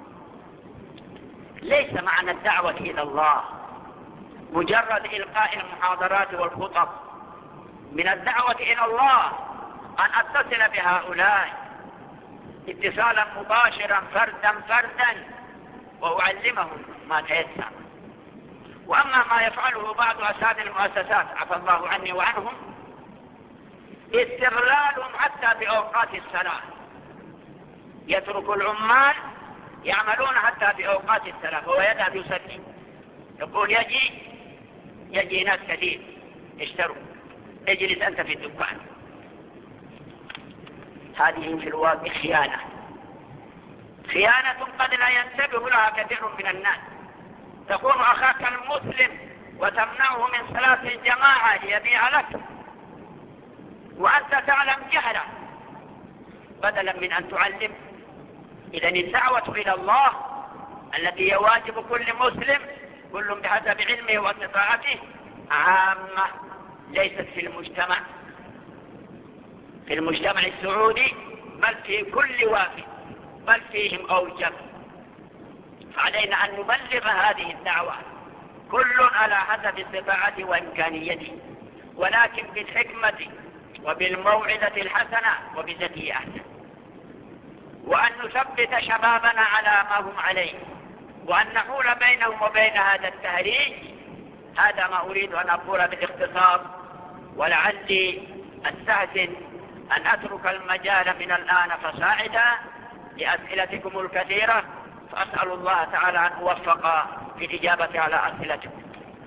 ليس معنى الدعوة إلى الله مجرد إلقاء المحاضرات والخطب، من الدعوة إلى الله أن أتصل بهؤلاء اتصالا مباشرا فردا فردا وأعلمهم ما تيسر. وأما ما يفعله بعض أساتذة المؤسسات عفى الله عني وعنهم، استغلالهم حتى في أوقات الصلاة، يترك العمال يعملون حتى في أوقات الصلاة وهو يذهب يصلي، يقول يجي يجي ناس كثير اشتروا، اجلس أنت في الدكان. هذه في الواقع خيانة، خيانة قد لا ينتبه لها كثير من الناس. تكون أخاك المسلم وتمنعه من صلاة الجماعة ليبيع لك وأنت تعلم جهلا بدلا من أن تعلم. إذن الدعوة إلى الله التي هي واجب كل مسلم كل بحسب علمه واستطاعته عامة، ليست في المجتمع في المجتمع السعودي بل في كل واحد، بل فيهم أوجب. فعلينا أن نبلغ هذه الدعوة كل على حسب استطاعته وإمكانيته، ولكن بالحكمة وبالموعظة الحسنة وبالتي أحسن، وأن نثبت شبابنا على ما هم عليه، وأن نحول بينهم وبين هذا التهريج. هذا ما أريد أن أقول بالاختصار، ولعلي أستحسن أن أترك المجال من الآن فصاعدا لأسئلتكم الكثيرة، فأسأل الله تعالى أن أوفق في الإجابة على أسئلتكم.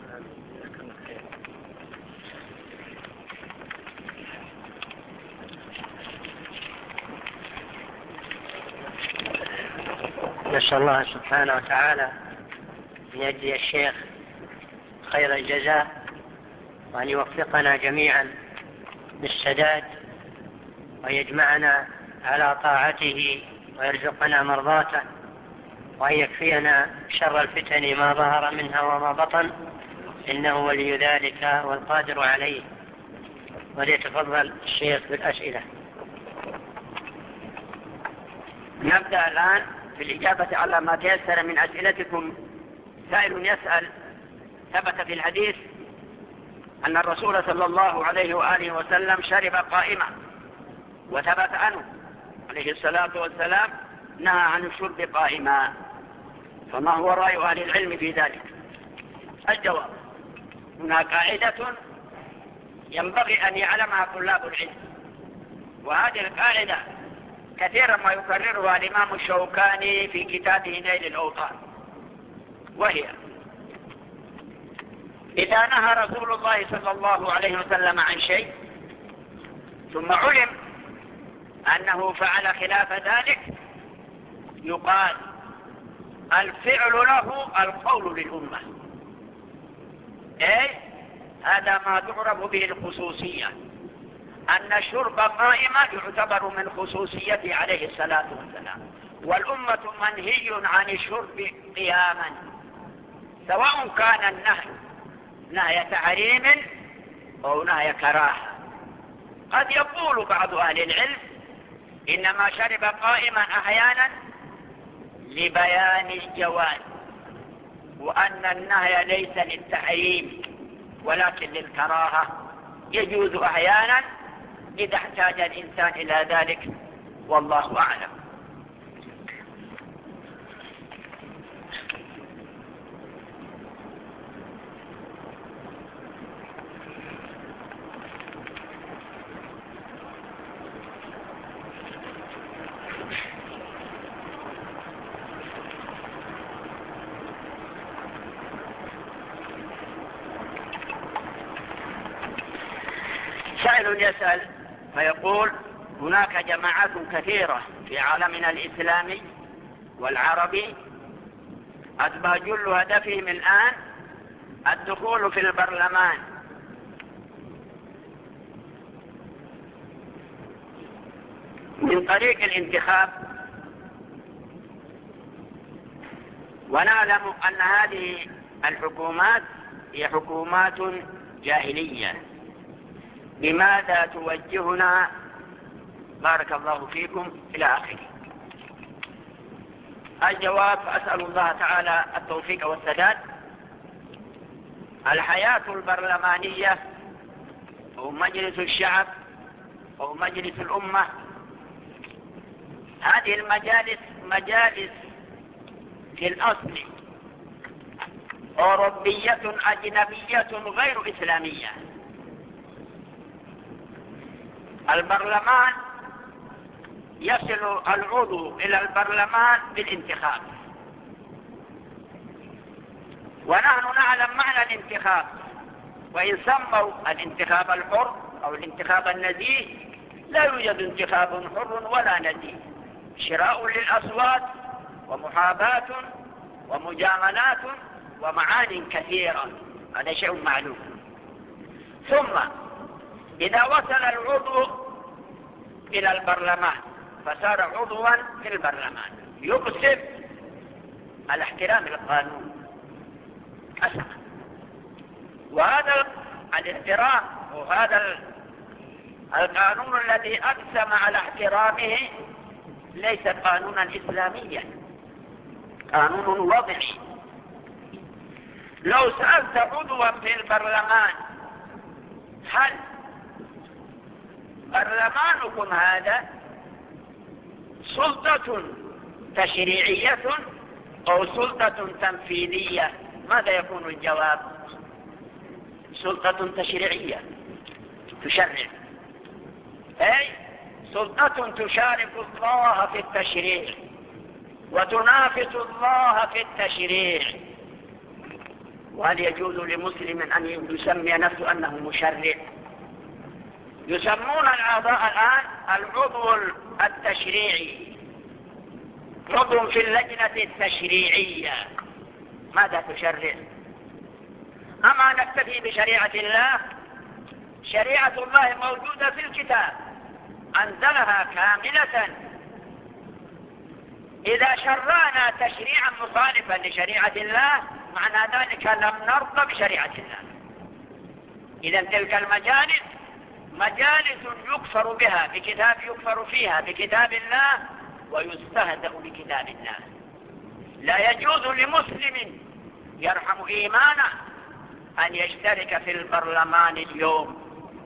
نسأل الله سبحانه وتعالى أن يجزي الشيخ خير الجزاء، وأن يوفقنا جميعا بالسداد، ويجمعنا على طاعته، ويرزقنا مرضاته، وأن يكفينا شر الفتن ما ظهر منها وما بطن، إنه ولي ذلك والقادر عليه. وليتفضل الشيخ بالأسئلة. نبدأ الآن في الإجابة على ما تيسر من أسئلتكم. سائل يسأل: ثبت في الحديث أن الرسول صلى الله عليه وآله وسلم شرب قائما، وثبت عنه عليه الصلاة والسلام نهى عن الشرب قائما، فما هو رأي أهل العلم في ذلك؟ الجواب: هناك قاعدة ينبغي أن يعلمها طلاب العلم، وهذه القاعدة كثيرا ما يكررها الإمام الشوكاني في كتابه نيل الأوطان، وهي إذا نهى رسول الله صلى الله عليه وسلم عن شيء ثم علم أنه فعل خلاف ذلك يقال الفعل له القول للأمة. أي هذا ما تعرف به الخصوصية، أن شرب قائمة يعتبر من خصوصيته عليه الصلاة والسلام، والأمة منهي عن الشرب قياما، سواء كان النهي نهي تحريم أو نهي كراهة. قد يقول بعض أهل العلم إنما شرب قائما أحيانا لبيان الجواز، وأن النهي ليس للتحريم ولكن للكراهة، يجوز أحيانا إذا احتاج الإنسان إلى ذلك، والله أعلم. سائل يسأل فيقول هناك جماعات كثيرة في عالمنا الإسلامي والعربي أصبح جل هدفهم الآن الدخول في البرلمان، من طريق الانتخاب، ونعلم أن هذه الحكومات هي حكومات جاهلية. لماذا توجهنا بارك الله فيكم إلى آخره؟ الجواب: أسأل الله تعالى التوفيق والسداد. الحياة البرلمانية أو مجلس الشعب أو مجلس الأمة، هذه المجالس مجالس في الأصل أوروبية أجنبية غير إسلامية. البرلمان يصل العضو إلى البرلمان بالانتخاب، ونحن نعلم معنى الانتخاب، وإن سموا الانتخاب الحر أو الانتخاب النزيه، لا يوجد انتخاب حر ولا نزيه، شراء للأصوات ومحاباة ومجاملات ومعان كثيرة، هذا شيء معلوم. ثم إذا وصل العضو إلى البرلمان فصار عضوا في البرلمان، يقسم على احترام القانون أسمع، وهذا الاحترام وهذا القانون الذي أقسم على احترامه ليس قانونا إسلاميا، قانون وضعي. لو سألت عضوا في البرلمان هل برلمانكم هذا سلطة تشريعية أو سلطة تنفيذية، ماذا يكون الجواب؟ سلطة تشريعية تشرع، أي سلطة تشارك الله في التشريع وتنافس الله في التشريع. وهل يجوز لمسلم أن يسمي نفسه أنه مشرع؟ يسمون الأعضاء الآن العضو التشريعي، عضو في اللجنة التشريعية. ماذا تشرع؟ أما نكتفي بشريعة الله؟ شريعة الله موجودة في الكتاب، أنزلها كاملة. إذا شرعنا تشريعا مخالفا لشريعة الله معنى ذلك لم نرضى بشريعة الله. إذا تلك المجالس مجالس يكفر بها بكتاب يكفر فيها بكتاب الله ويستهزأ بكتاب الله. لا يجوز لمسلم يرحم إيمانه أن يشترك في البرلمان اليوم.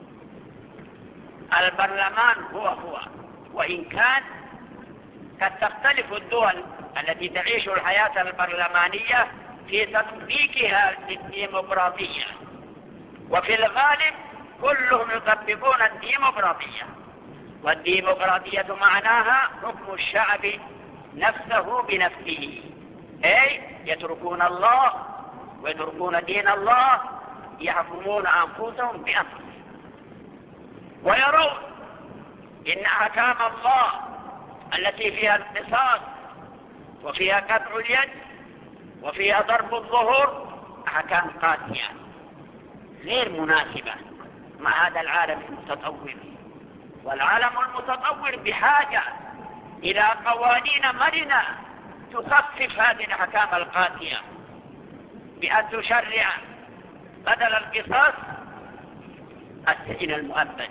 البرلمان هو هو، وإن كان قد تختلف الدول التي تعيش الحياة البرلمانية في تطبيقها للديمقراطية، وفي الغالب كلهم يطبقون الديمقراطية، والديمقراطية معناها حكم الشعب نفسه بنفسه، أي يتركون الله ويتركون دين الله يحكمون أنفسهم بأنفسهم ويرون إن أحكام الله التي فيها القصاص وفيها قطع اليد وفيها ضرب الظهور أحكام قاسية غير مناسبة مع هذا العالم المتطور. والعالم المتطور بحاجة إلى قوانين مرنة تخفف هذه الأحكام القاسية بأن تشرع بدل القصاص السجن المؤبد،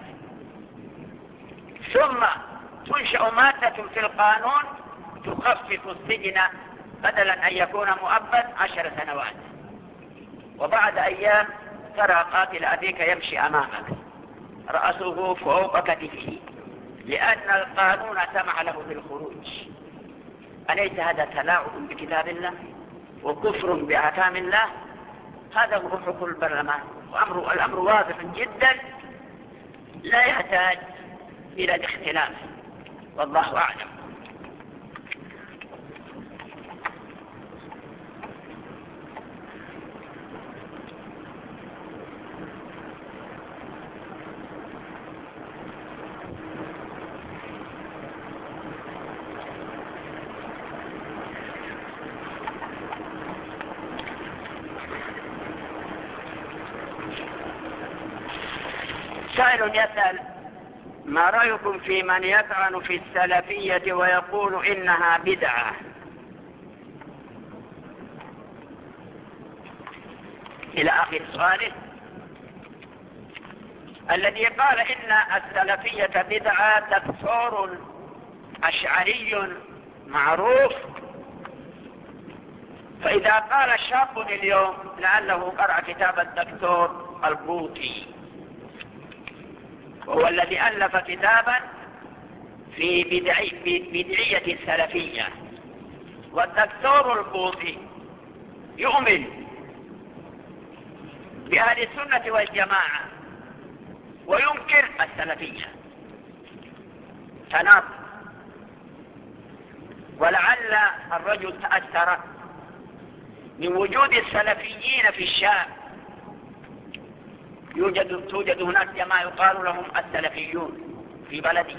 ثم تنشأ مادة في القانون تخفف السجن بدلا أن يكون مؤبد عشر سنوات، وبعد أيام ترى قاتل أبيك يمشي أمامك رأسه فوق كتفه لأن القانون سمح له بالخروج. أليس هذا تلاعب بكتاب الله وكفر بأحكام الله؟ هذا هو حكم البرلمان، وأمر الأمر واضح جدا لا يحتاج إلى الاختلاف، والله أعلم. سائل يسأل: ما رأيكم في من يطعن في السلفية ويقول إنها بدعة؟ إلى آخر سؤاله. الذي قال إن السلفية بدعة دكتور أشعري معروف، فإذا قال شاب اليوم لعله قرأ كتاب الدكتور البوطي، وهو الذي ألف كتابا في بدعي بدعية السلفية، والدكتور البوطي يؤمن بأهل السنة والجماعة وينكر السلفية، تناقض. ولعل الرجل تأثر من وجود السلفيين في الشام، يوجد توجد هناك جماعة يقال لهم السلفيون في بلدي،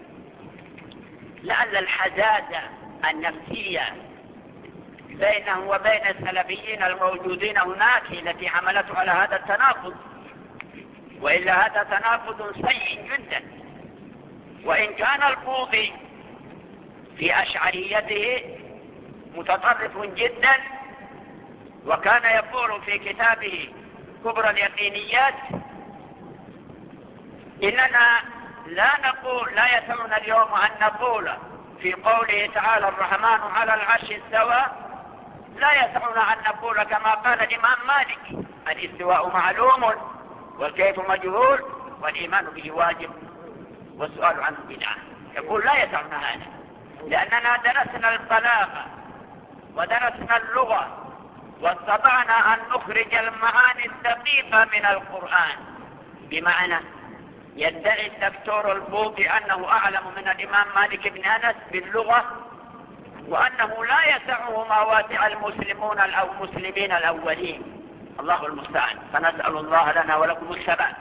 لعل الحزازة النفسية بينه وبين السلفيين الموجودين هناك التي حملته على هذا التناقض، وإلا هذا تناقض سيء جدا. وإن كان البوطي في أشعريته متطرف جدا، وكان يقول في كتابه كبرى اليقينيات إننا لا نقول لا يسعنا اليوم أن نقول في قوله تعالى الرحمن على العرش استوى، لا يسعنا أن نقول كما قال الإمام مالك الاستواء معلوم والكيف مجهول والإيمان به واجب والسؤال عنه بدعة. يقول لا يسعنا هذا، لأننا درسنا البلاغة ودرسنا اللغة واستطعنا أن نخرج المعاني الدقيقة من القرآن. بمعنى يدعي الدكتور البوطي أنه أعلم من الإمام مالك بن أنس باللغة، وأنه لا يسعه ما واسع المسلمون أو المسلمين الأولين. الله المستعان، فنسأل الله لنا ولكم الثبات.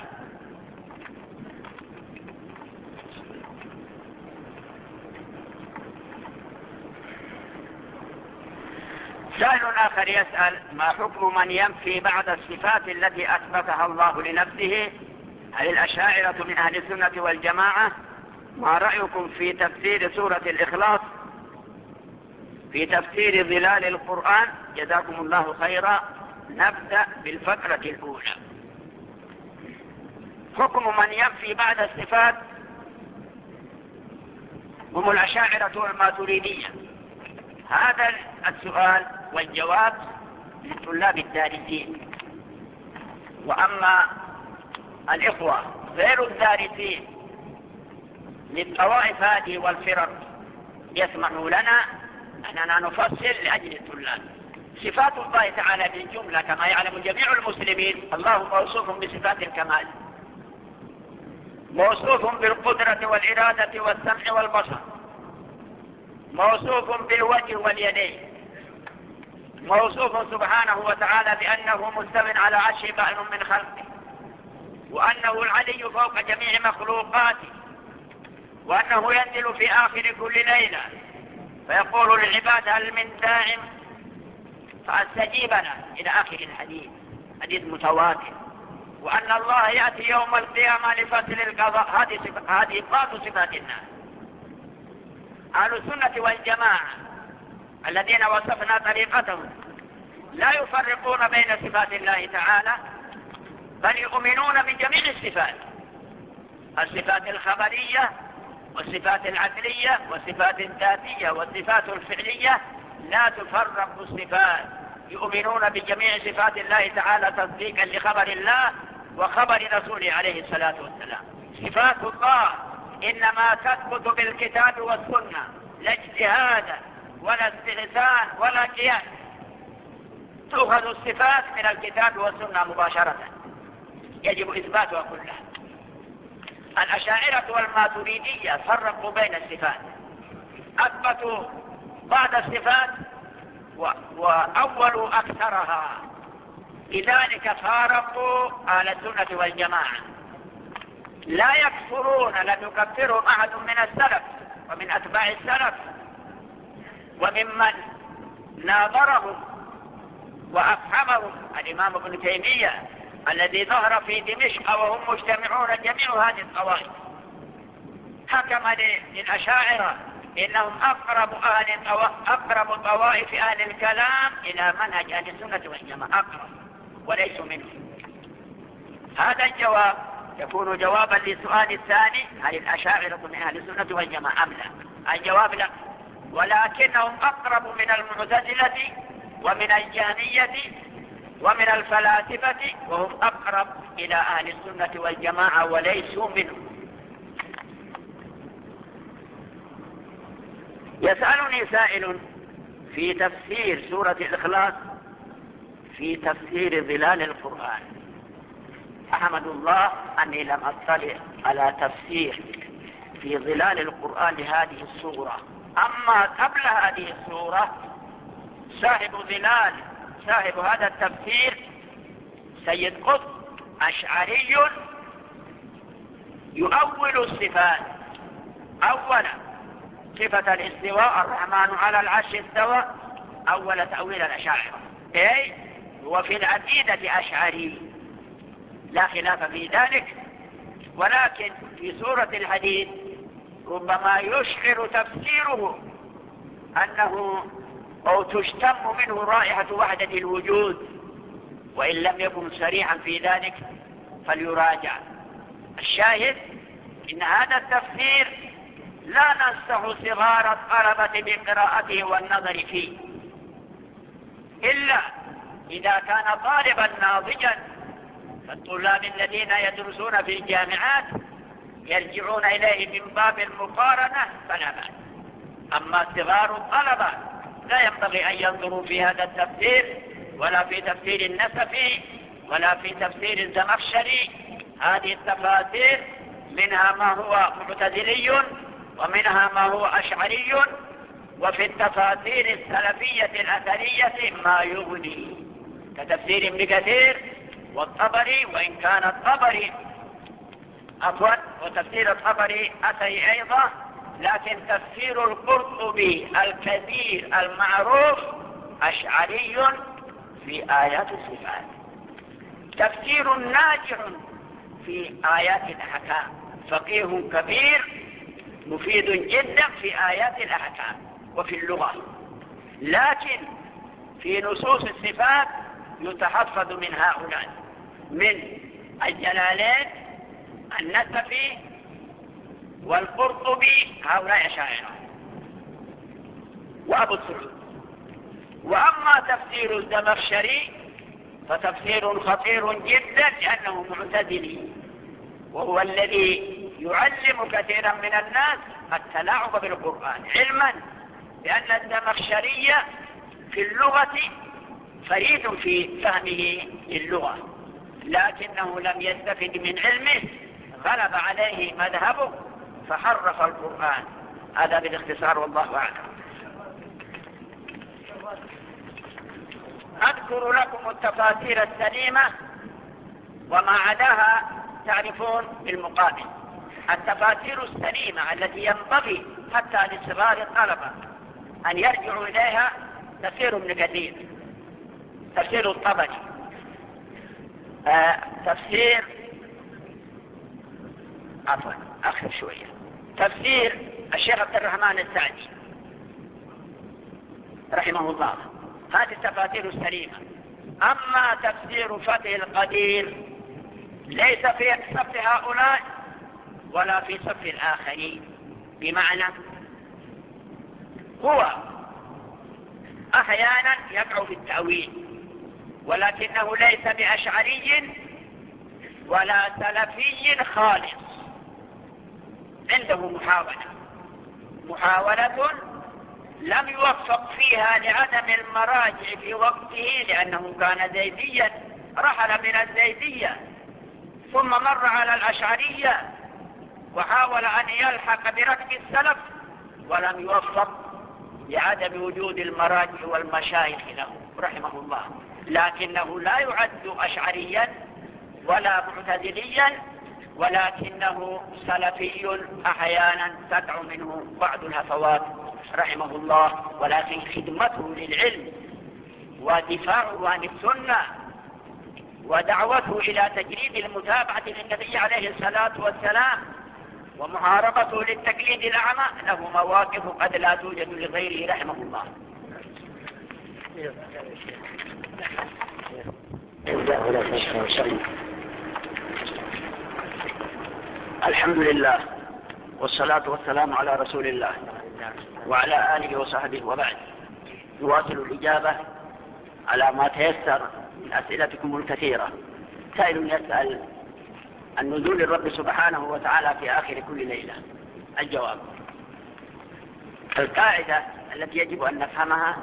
سائل آخر يسأل: ما حكم من ينفي بعض الصفات التي أثبتها الله لنفسه؟ هل الأشاعرة من أهل السنة والجماعة؟ ما رأيكم في تفسير سورة الإخلاص في تفسير ظلال القرآن؟ جزاكم الله خيرا. نبدأ بالفقرة الأولى. حكم من ينفي بعض الصفات هم الأشاعرة والماتريدية. هذا السؤال والجواب لطلاب الدارسين، وأما الإخوة غير الدارسين للطوائف هذه والفرق يسمحوا لنا أننا نفصل لأجل الطلاب. صفات الله تعالى بالجملة كما يعلم جميع المسلمين، الله موصوف بصفات الكمال، موصوف بالقدرة والإرادة والسمع والبصر، موصوف بالوجه واليدين، موصوف سبحانه وتعالى بأنه مستو على عرشه بائن من خلقه، وأنه العلي فوق جميع مخلوقاته، وأنه ينزل في آخر كل ليلة فيقول للعباد هل من داع فاستجيب له إلى آخر الحديث، حديث متواتر. وأن الله يأتي يوم القيامة لفصل القضاء. هذه هذه بعض صفات الناس. أهل السنة والجماعة الذين وصفنا طريقتهم لا يفرقون بين صفات الله تعالى، بل يؤمنون بجميع الصفات، الصفات الخبرية والصفات العقلية والصفات الذاتية والصفات الفعلية، لا تفرق الصفات. يؤمنون بجميع صفات الله تعالى تصديقا لخبر الله وخبر رسوله عليه الصلاة والسلام. صفات الله إنما تثبت بالكتاب والسنة، لا اجتهادا ولا استئثان ولا قياس. تؤخذ الصفات من الكتاب والسنة مباشرة، يجب إثباتها كلها. الأشاعرة والماتريدية فرقوا بين الصفات، أثبتوا بعض الصفات وأولوا أكثرها، لذلك فارقوا أهل السنة والجماعة. لا يكفرون، لم يكفرهم أحد من السلف ومن أتباع السلف وممن ناظرهم وأفهمهم الإمام ابن تيمية الذي ظهر في دمشق وهم مجتمعون جميع هذه الطوائف، حكم للأشاعرة إنهم أقرب أهل أقرب طوائف أهل الكلام إلى منهج أهل السنة والجماعة، أقرب وليسوا منهم. هذا الجواب يكون جوابا للسؤال الثاني: هل الأشاعرة من أهل السنة والجماعة أم لا؟ الجواب لا، ولكنهم أقرب من المعتزلة ومن الجهمية ومن الفلاسفة، وهم أقرب إلى أهل السنة والجماعة وليسوا منهم. يسألني سائل في تفسير سورة الإخلاص في تفسير ظلال القرآن. أحمد الله أني لم أطلع على تفسير في ظلال القرآن لهذه السورة. أما قبل هذه السورة صاحب ظلال صاحب هذا التفسير سيد قطب أشعري يؤول الصفات. أولا صفة الاستواء، الرحمن على العرش استوى، أول تأويل الأشاعرة، أي وفي العقيدة أشعري لا خلاف في ذلك. ولكن في سورة الحديد ربما يشعر تفسيره أنه أو تشتم منه رائحة وحدة الوجود، وإن لم يكن صريحا في ذلك فليراجع. الشاهد إن هذا التفسير لا ننصح صغار الطلبة بقراءته والنظر فيه، إلا إذا كان طالبا ناضجا. فالطلاب الذين يدرسون في الجامعات يرجعون إليه من باب المقارنة فلا بأس. أما صغار الطلبة لا ينبغي أن ينظروا في هذا التفسير ولا في تفسير النسفي ولا في تفسير الزمخشري. هذه التفاسير منها ما هو معتزلي ومنها ما هو أشعري، وفي التفاسير السلفية الأثرية ما يغني كتفسير ابن كثير والطبري، وإن كان الطبري عفوا وتفسير الطبري أثري أيضا، لكن تفسير القرطبي الكبير المعروف أشعري في آيات الصفات، تفسير ناجح في آيات الأحكام، فقيه كبير مفيد جدا في آيات الأحكام وفي اللغة. لكن في نصوص الصفات يتحفظ من هؤلاء، من الجلالين النسفي والقرطبي، هؤلاء أشاعرة وأبو السعود. وأما تفسير الزمخشري فتفسير خطير جدا لأنه معتزلي، وهو الذي يعلم كثيرا من الناس التلاعب بالقرآن، علما بأن الزمخشري في اللغة فريد في فهمه للغة، لكنه لم يستفد من علمه، غلب عليه مذهبه فحرف القرآن. هذا بالاختصار والله أعلم. أذكر لكم التفاسير السليمة وما عداها تعرفون بالمقابل. التفاسير السليمة التي ينبغي حتى لصغار الطلبة أن يرجعوا إليها تفسير ابن كثير، تفسير الطبري، آه، تفسير عفوا أخر شوية تفسير الشيخ عبد الرحمن السعدي رحمه الله. هذه التفاسير السليمة. أما تفسير فتح القدير ليس في صف هؤلاء ولا في صف الآخرين، بمعنى هو أحيانا يقع في التأويل، ولكنه ليس بأشعري ولا سلفي خالص، عنده محاولة محاولة لم يوفق فيها لعدم المراجع في وقته، لأنه كان زيديا رحل من الزيدية ثم مر على الأشعرية وحاول أن يلحق بركب السلف ولم يوفق لعدم وجود المراجع والمشايخ له رحمه الله. لكنه لا يعد أشعريا ولا معتزليا، ولكنه سلفي أحيانا تقع منه بعض الهفوات رحمه الله، ولكن خدمته للعلم ودفاعه عن السنة ودعوته إلى تجريد المتابعة للنبي عليه الصلاة والسلام ومحاربته للتقليد الأعمى له مواقف قد لا توجد لغيره رحمه الله. الحمد لله والصلاة والسلام على رسول الله وعلى آله وصحبه، وبعد نواصل الإجابة على ما تيسر من أسئلتكم الكثيرة. سائل يسأل عن نزول الرب سبحانه وتعالى في آخر كل ليلة. الجواب: القاعدة التي يجب أن نفهمها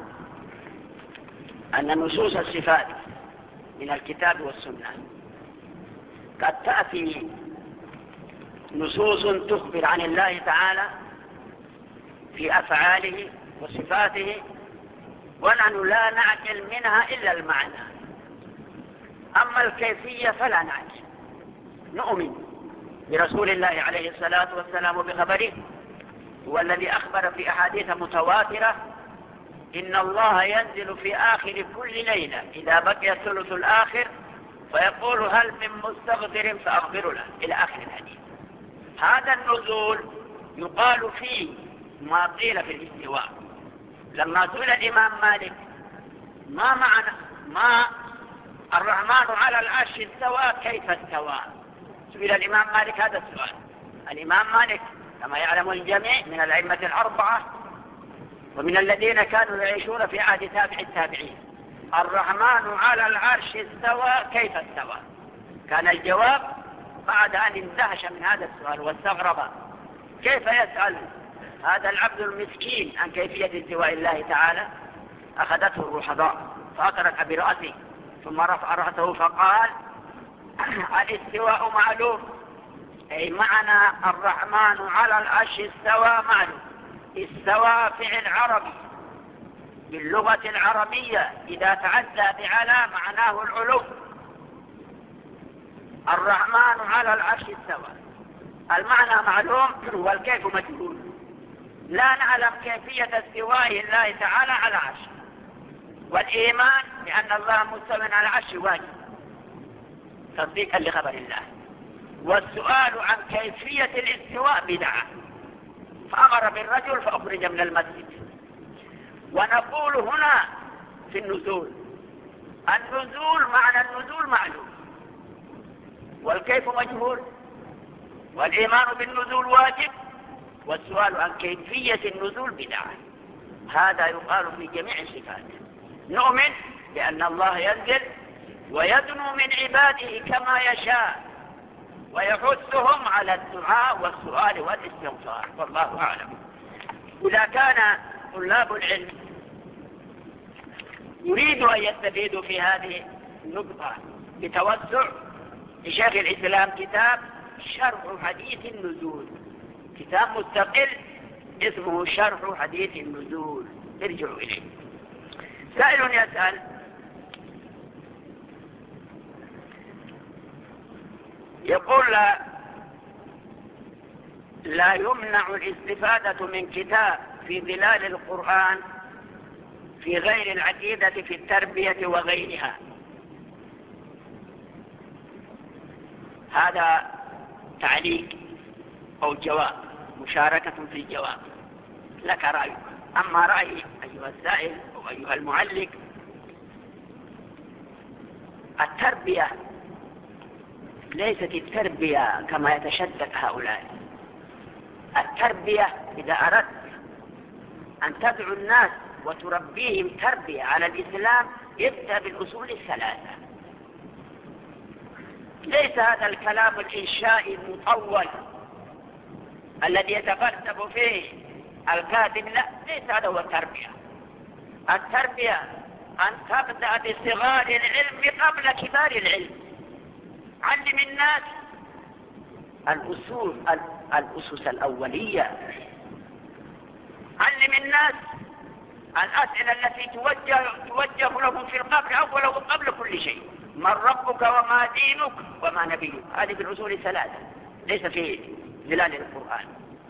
أن نصوص الصفات من الكتاب والسنة قد تأتي نصوص تخبر عن الله تعالى في أفعاله وصفاته، ونحن لا نعقل منها إلا المعنى، أما الكيفية فلا نعقل. نؤمن برسول الله عليه الصلاة والسلام بخبره، هو الذي أخبر في أحاديث متواترة إن الله ينزل في آخر كل ليلة إذا بقي الثلث الآخر فيقول هل من مستغفر فأغفر له إلى آخر الحديث. هذا النزول يقال فيه ما قيل في الاستواء. لما سئل الإمام مالك ما معنى ما الرحمن على العرش استوى كيف استوى، سئل الإمام مالك هذا السؤال. الإمام مالك كما يعلم الجميع من الأئمة الأربعة ومن الذين كانوا يعيشون في عهد تابع التابعين. الرحمن على العرش استوى كيف استوى؟ كان الجواب بعد أن اندهش من هذا السؤال واستغرب كيف يسأل هذا العبد المسكين عن كيفية استواء الله تعالى، أخذته الرحضاء فأطرق برأسه ثم رفع رأسه فقال الاستواء معلوم، أي معنى الرحمن على العرش استوى معلوم. استوى فعل عربي باللغة العربية إذا تعدى بعلى معناه العلو. الرحمن على العرش استوى، المعنى معلوم والكيف مجهول. لا نعلم كيفية استواء الله تعالى على العرش، والإيمان بأن الله مستوى على العرش واجب تصديقا لخبر الله، والسؤال عن كيفية الاستواء بدعة. فأمر بالرجل فأخرج من المسجد. ونقول هنا في النزول النزول معنى النزول معلوم والكيف مجهول، والإيمان بالنزول واجب، والسؤال عن كيفية النزول بدعة. هذا يقال في جميع الصفات. نؤمن بأن الله ينزل ويدنو من عباده كما يشاء ويحثهم على الدعاء والسؤال والاستغفار، والله أعلم. إذا كان طلاب العلم يريدوا أن يستفيدوا في هذه النقطة بتوسع، لشيخ الإسلام كتاب شرح حديث النزول، كتاب مستقل اسمه شرح حديث النزول، ارجعوا إليه. سائل يسأل يقول لا, لا يمنع الاستفادة من كتاب في ظلال القرآن في غير العقيدة في التربية وغيرها. هذا تعليق أو جواب، مشاركة في الجواب، لك رأيك. أما رأيي أيها السائل أو أيها المعلق، التربية ليست التربية كما يتشدد هؤلاء. التربية إذا أردت أن تدعو الناس وتربيهم تربية على الإسلام ابدأ بالأصول الثلاثة. ليس هذا الكلام الإنشائي المطول الذي يتفلسف فيه الكاتب، لا، ليس هذا هو التربية. التربية أن تبدأ بصغار العلم قبل كبار العلم. علم الناس الأصول الأسس الأولية، علم الناس الأسئلة التي توجه, توجه لهم في القبر أولا وقبل كل شيء: من ربك وما دينك وما نبيك. هذه في الأصول الثلاثة، ليس في ظلال القرآن.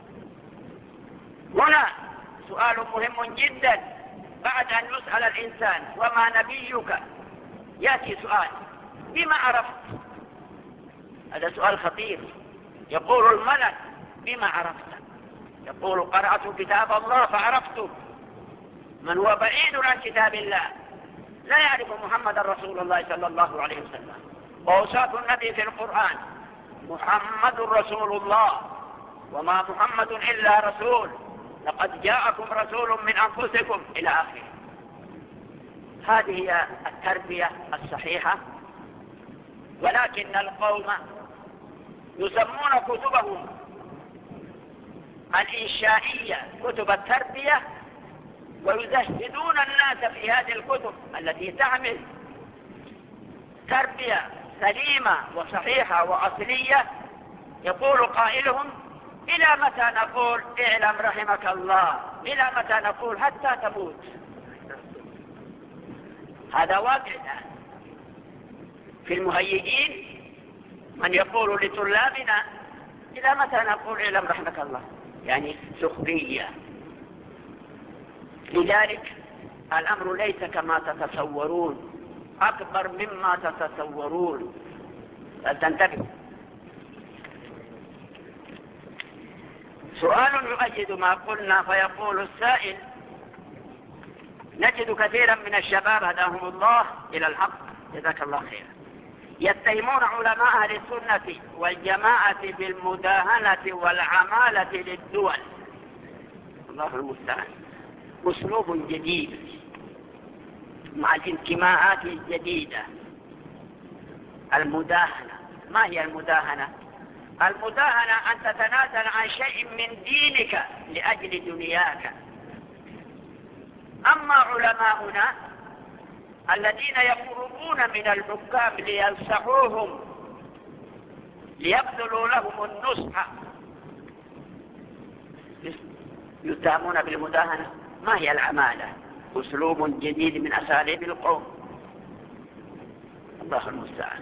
هنا سؤال مهم جدا بعد أن يسأل الإنسان وما نبيك، يأتي سؤال: بما عرفت؟ هذا سؤال خطير. يقول الملك: بما عرفت؟ يقول: قرأت كتاب الله فعرفته. من هو بعيد عن كتاب الله لا يعرف محمد رسول الله صلى الله عليه وسلم. وأوصاف النبي في القرآن: محمد رسول الله وما محمد إلا رسول، لقد جاءكم رسول من أنفسكم إلى آخره. هذه هي التربية الصحيحة. ولكن القوم يسمون كتبهم الإنشائية كتب التربية، ويزهدون الناس في هذه الكتب التي تعمل تربية سليمة وصحيحة وأصلية. يقول قائلهم: إلى متى نقول اعلم رحمك الله؟ إلى متى نقول حتى تموت؟ هذا واقع في المهيئين، من يقول لطلابنا: إلى متى نقول اعلم رحمك الله؟ يعني سخرية. لذلك الأمر ليس كما تتصورون، أكبر مما تتصورون، فلتنتبهوا. سؤال يؤيد ما قلنا، فيقول السائل: نجد كثيرا من الشباب هداهم الله إلى الحق، جزاك الله خير، يتهمون علماء أهل السنة والجماعة بالمداهنة والعمالة للدول. الله المستعان. أسلوب جديد مع الانتماءات الجديدة. المداهنة، ما هي المداهنة؟ المداهنة أن تتنازل عن شيء من دينك لأجل دنياك. أما علماؤنا الذين يقربون من الحكام لينصحوهم ليبذلوا لهم النصح يتهمون بالمداهنة. ما هي العمالة؟ أسلوب جديد من أساليب القوم. الله المستعان.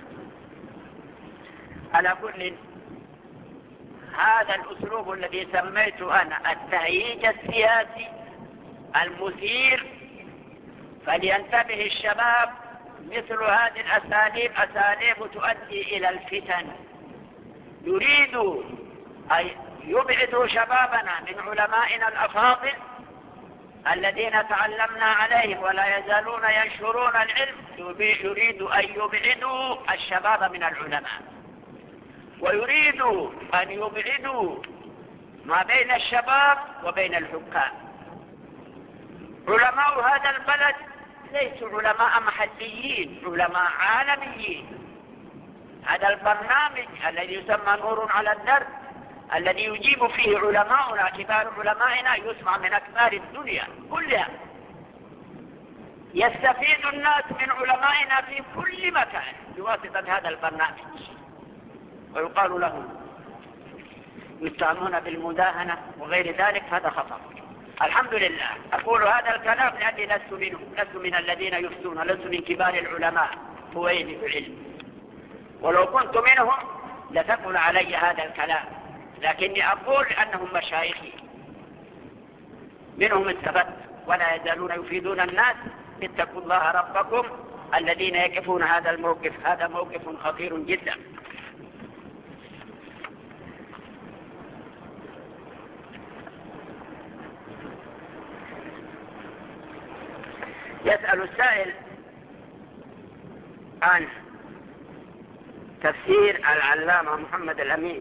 على كل، هذا الأسلوب الذي سميته أنا التهييج السياسي المثير، فلينتبه الشباب. مثل هذه الأساليب أساليب تؤدي إلى الفتن. يريد أن يبعدوا شبابنا من علمائنا الأفاضل الذين تعلمنا عليهم ولا يزالون ينشرون العلم. يريد أن يبعدوا الشباب من العلماء، ويريد أن يبعدوا ما بين الشباب وبين الحكام. علماء هذا البلد ليسوا علماء محليين، علماء عالميين. هذا البرنامج الذي يسمى نور على الدرب، الذي يجيب فيه علماؤنا كبار علمائنا، يسمع من أكبار الدنيا كلها. يستفيد الناس من علمائنا في كل مكان بواسطة هذا البرنامج، ويقال لهم يتهمون بالمداهنة وغير ذلك. هذا خطأ. الحمد لله أقول هذا الكلام لأني لست منهم، لست من الذين يفتون، لست من كبار العلماء فويل العلم. ولو كنت منهم لثقل علي هذا الكلام، لكني أقول لأنهم مشايخي منهم استفدت، ولا يزالون يفيدون الناس اتقوا الله ربكم الذين يقفون هذا الموقف. هذا موقف خطير جدا. يسأل السائل عن تفسير العلامة محمد الأمين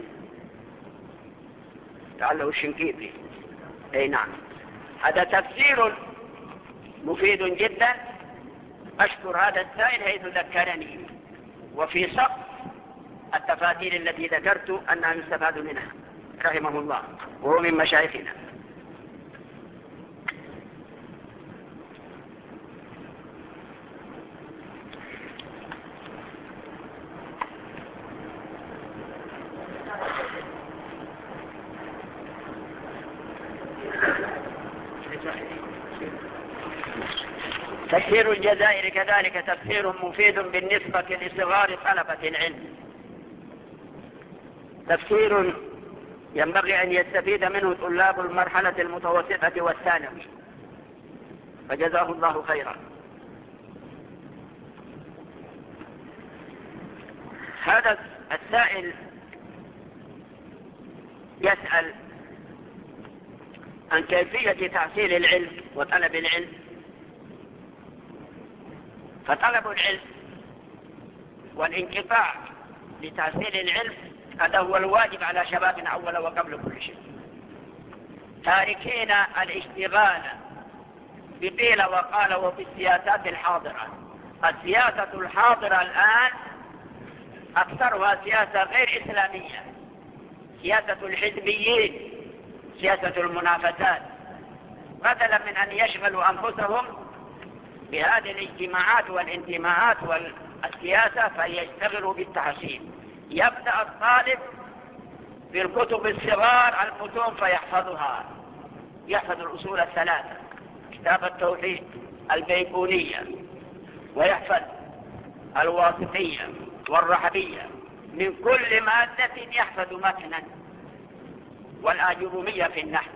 لعله الشنقيطي. اي نعم، هذا تفسير مفيد جدا. أشكر هذا السائل حيث ذكرني، وفي صف التفاسير التي ذكرت أنها يستفاد منها رحمه الله، وهو من مشايخنا. تفسير الجزائر كذلك تفسير مفيد بالنسبة لصغار طلبة العلم، تفسير ينبغي أن يستفيد منه طلاب المرحلة المتوسطة والثانوي، فجزاه الله خيرا. هذا السائل يسأل عن كيفية تحصيل العلم وطلب العلم. فطلب العلم والانقطاع لتحصيل العلم هذا هو الواجب على شبابنا أولا وقبل كل شيء، تاركين الاشتغال بقيل وقال وبالسياسات الحاضرة. السياسة الحاضرة الآن أكثرها سياسة غير إسلامية، سياسة الحزبيين، سياسة المنافسات، بدلا من أن يشغلوا أنفسهم بهذه الاجتماعات والانتماءات والسياسة فيشتغلوا بالتحصيل. يبدأ الطالب بالكتب الصغار المتون فيحفظها، يحفظ الأصول الثلاثة، كتاب التوحيد، البيقونية، ويحفظ الواسطية والرحبية. من كل مادة يحفظ متنا، والآجرومية في النحو،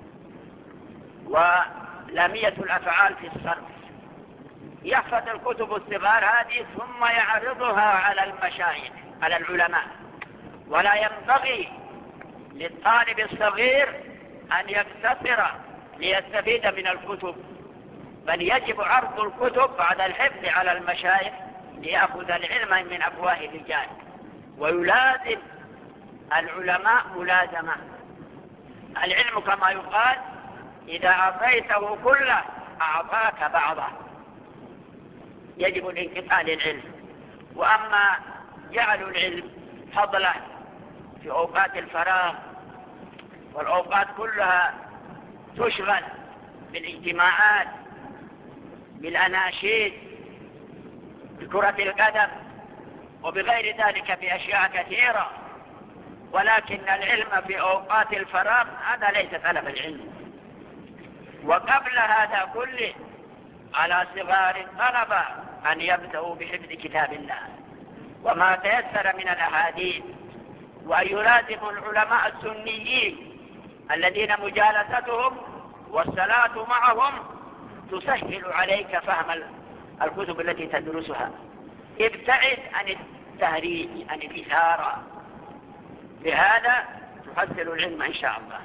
ولامية الأفعال في الصرف. يحفظ الكتب الصغار هذه ثم يعرضها على المشايخ، على العلماء. ولا ينبغي للطالب الصغير أن يقتصر ليستفيد من الكتب، بل يجب عرض الكتب بعد الحفظ على المشايخ ليأخذ العلم من أفواه الرجال. ويلازم العلماء ملازمة. العلم كما يقال إذا أعطيته كله أعطاك بعضه، يجب الانقطاع للعلم. وأما جعل العلم فضلا في أوقات الفراغ والأوقات كلها تشغل بالاجتماعات، بالأناشيد، بكرة القدم، وبغير ذلك بأشياء كثيرة، ولكن العلم في أوقات الفراغ هذا ليس طلب العلم. وقبل هذا كله على صغار الطلبة أن يبدأوا بحفظ كتاب الله وما تيسر من الأحاديث، وأن يلازموا العلماء السنيين الذين مجالستهم والصلاة معهم تسهل عليك فهم الكتب التي تدرسها. ابتعد عن التهريج، عن الإثارة، بهذا تحصل العلم إن شاء الله.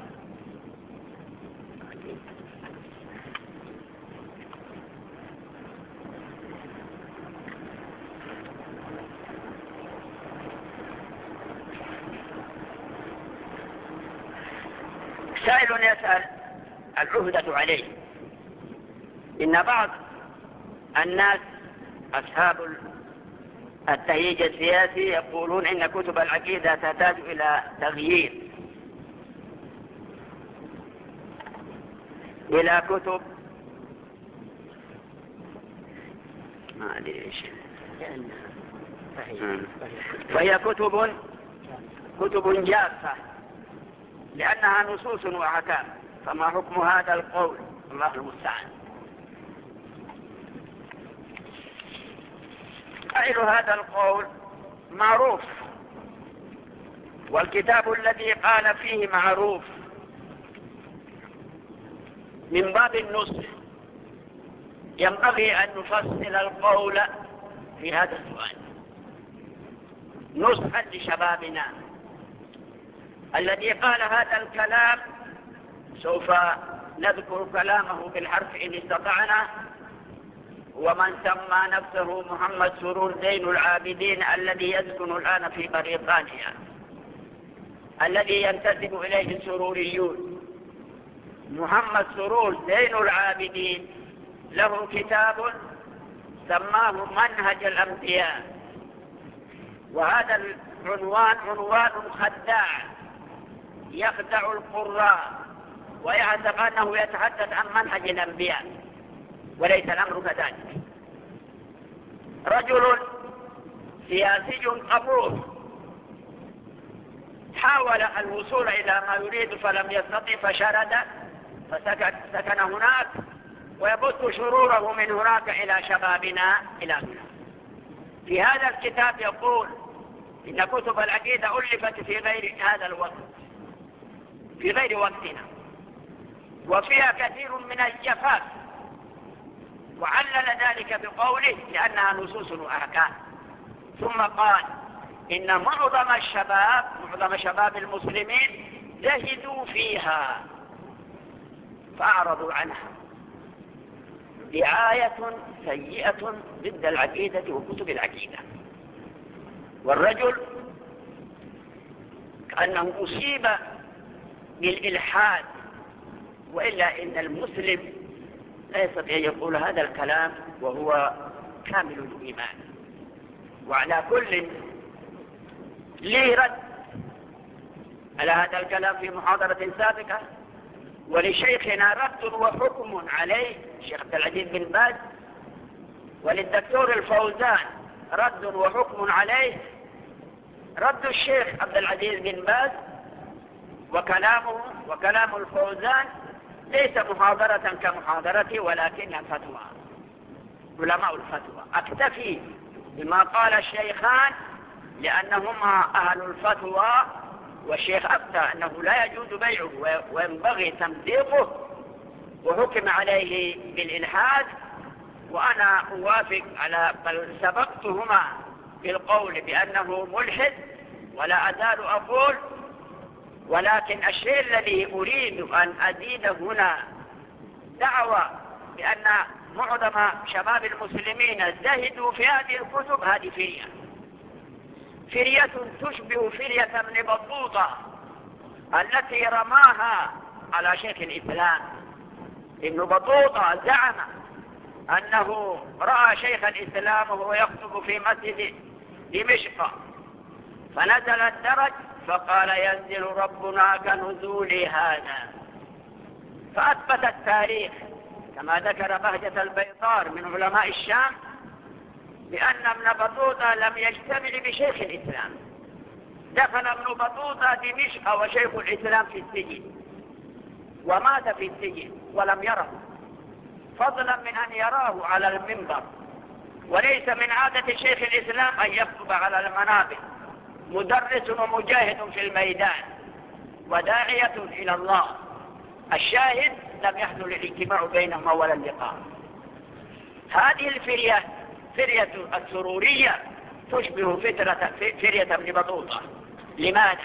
سائل يسأل العهدة عليه. إن بعض الناس أصحاب التهيج السياسي يقولون إن كتب العقيدة تحتاج إلى تغيير إلى كتب ما أدري إيش، فهي كتب كتب جافة لأنها نصوص وأحكام. فما حكم هذا القول؟ الله المستعان. قائل هذا القول معروف والكتاب الذي قال فيه معروف من باب النصح. ينبغي أن نفصل القول في هذا السؤال نصحا لشبابنا. الذي قال هذا الكلام سوف نذكر كلامه بالحرف إن استطعنا، ومن سمى نفسه محمد سرور زين العابدين الذي يسكن الآن في بريطانيا، الذي ينتسب إليه السروريون. محمد سرور زين العابدين له كتاب سماه منهج الأنبياء، وهذا العنوان عنوان خداع يخدع القراء ويحسب أنه يتحدث عن منهج الأنبياء، وليس الأمر كذلك. رجل سياسي قبوح حاول الوصول إلى ما يريد فلم يستطع فشرد فسكن سكن هناك، ويبث شروره من هناك إلى شبابنا إلى هنا. في هذا الكتاب يقول إن كتب العقيدة ألفت في غير هذا الوقت، في غير وقتنا، وفيها كثير من الجفاف، وعلل ذلك بقوله لأنها نصوص وأحكام. ثم قال إن معظم الشباب معظم شباب المسلمين زهدوا فيها فأعرضوا عنها. دعاية سيئة ضد العقيدة وكتب العقيدة. والرجل كأنه أصيب بالإلحاد، وإلا إن المسلم لا يستطيع يقول هذا الكلام وهو كامل الإيمان. وعلى كل لي رد على هذا الكلام في محاضرة سابقة، ولشيخنا رد وحكم عليه الشيخ عبد العزيز بن باز، وللدكتور الفوزان رد وحكم عليه. رد الشيخ عبد العزيز بن باز وكلامه وكلام الفوزان ليس محاضرة كمحاضرتي، ولكنها فتوى علماء الفتوى. أكتفي بما قال الشيخان لأنهما أهل الفتوى، والشيخ أفتى أنه لا يجوز بيعه وينبغي تمزيقه وحكم عليه بالإلحاد، وأنا أوافق على بل سبقتهما بالقول بأنه ملحد ولا أزال أقول. ولكن الشيء الذي أريد أن أزيد هنا دعوة بأن معظم شباب المسلمين زهدوا في هذه الكتب. هذه فرية فرية تشبه فرية ابن بطوطة التي رماها على شيخ الإسلام. ابن بطوطة زعم أنه رأى شيخ الإسلام وهو يخطب في مسجد دمشق، فنزل الدرج فقال ينزل ربنا كنزول هذا. فأثبت التاريخ كما ذكر بهجة البيطار من علماء الشام بأن ابن بطوطة لم يجتمع بشيخ الإسلام. دخل ابن بطوطة دمشق وشيخ الإسلام في السجن، ومات في السجن ولم يره، فضلا من أن يراه على المنبر. وليس من عادة شيخ الإسلام أن يخطب على المنابر، مدرس ومجاهد في الميدان وداعية إلى الله. الشاهد لم يحدث الاجتماع بينهما ولا اللقاء. هذه الفرية فرية السرورية تشبه فترة فرية ابن بطوطة. لماذا؟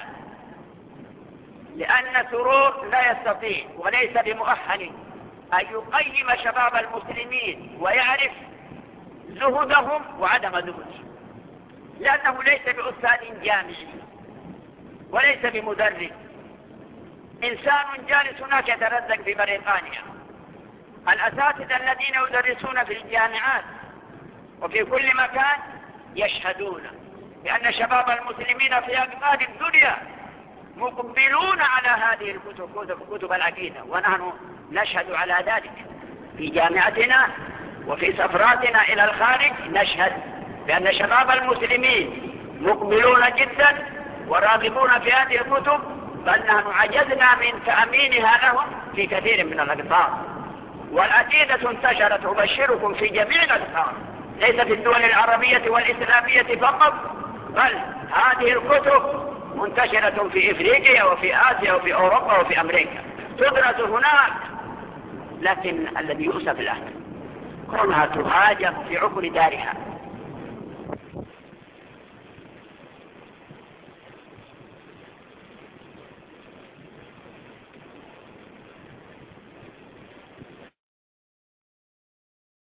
لأن سرور لا يستطيع وليس بمؤهل أن يقيم شباب المسلمين ويعرف زهدهم وعدم زهدهم، لأنه ليس بأستاذ جامعي وليس بمدرس. إنسان جالس هناك يترزق في بريطانيا. الأساتذة الذين يدرسون في الجامعات وفي كل مكان يشهدون بأن شباب المسلمين في أقطار الدنيا مقبلون على هذه الكتب كتب, كتب العقيدة، ونحن نشهد على ذلك في جامعتنا وفي سفراتنا إلى الخارج. نشهد بأن شباب المسلمين مقبلون جدا وراغبون في هذه الكتب، بل نحن عجزنا من تأمينها لهم في كثير من الأقطار. والعقيدة انتشرت أبشركم في جميع الأقطار، ليس في الدول العربية والإسلامية فقط، بل هذه الكتب منتشرة في إفريقيا وفي آسيا وفي أوروبا وفي أمريكا، تدرس هناك. لكن الذي يؤسف له كونها تهاجم في عقر دارها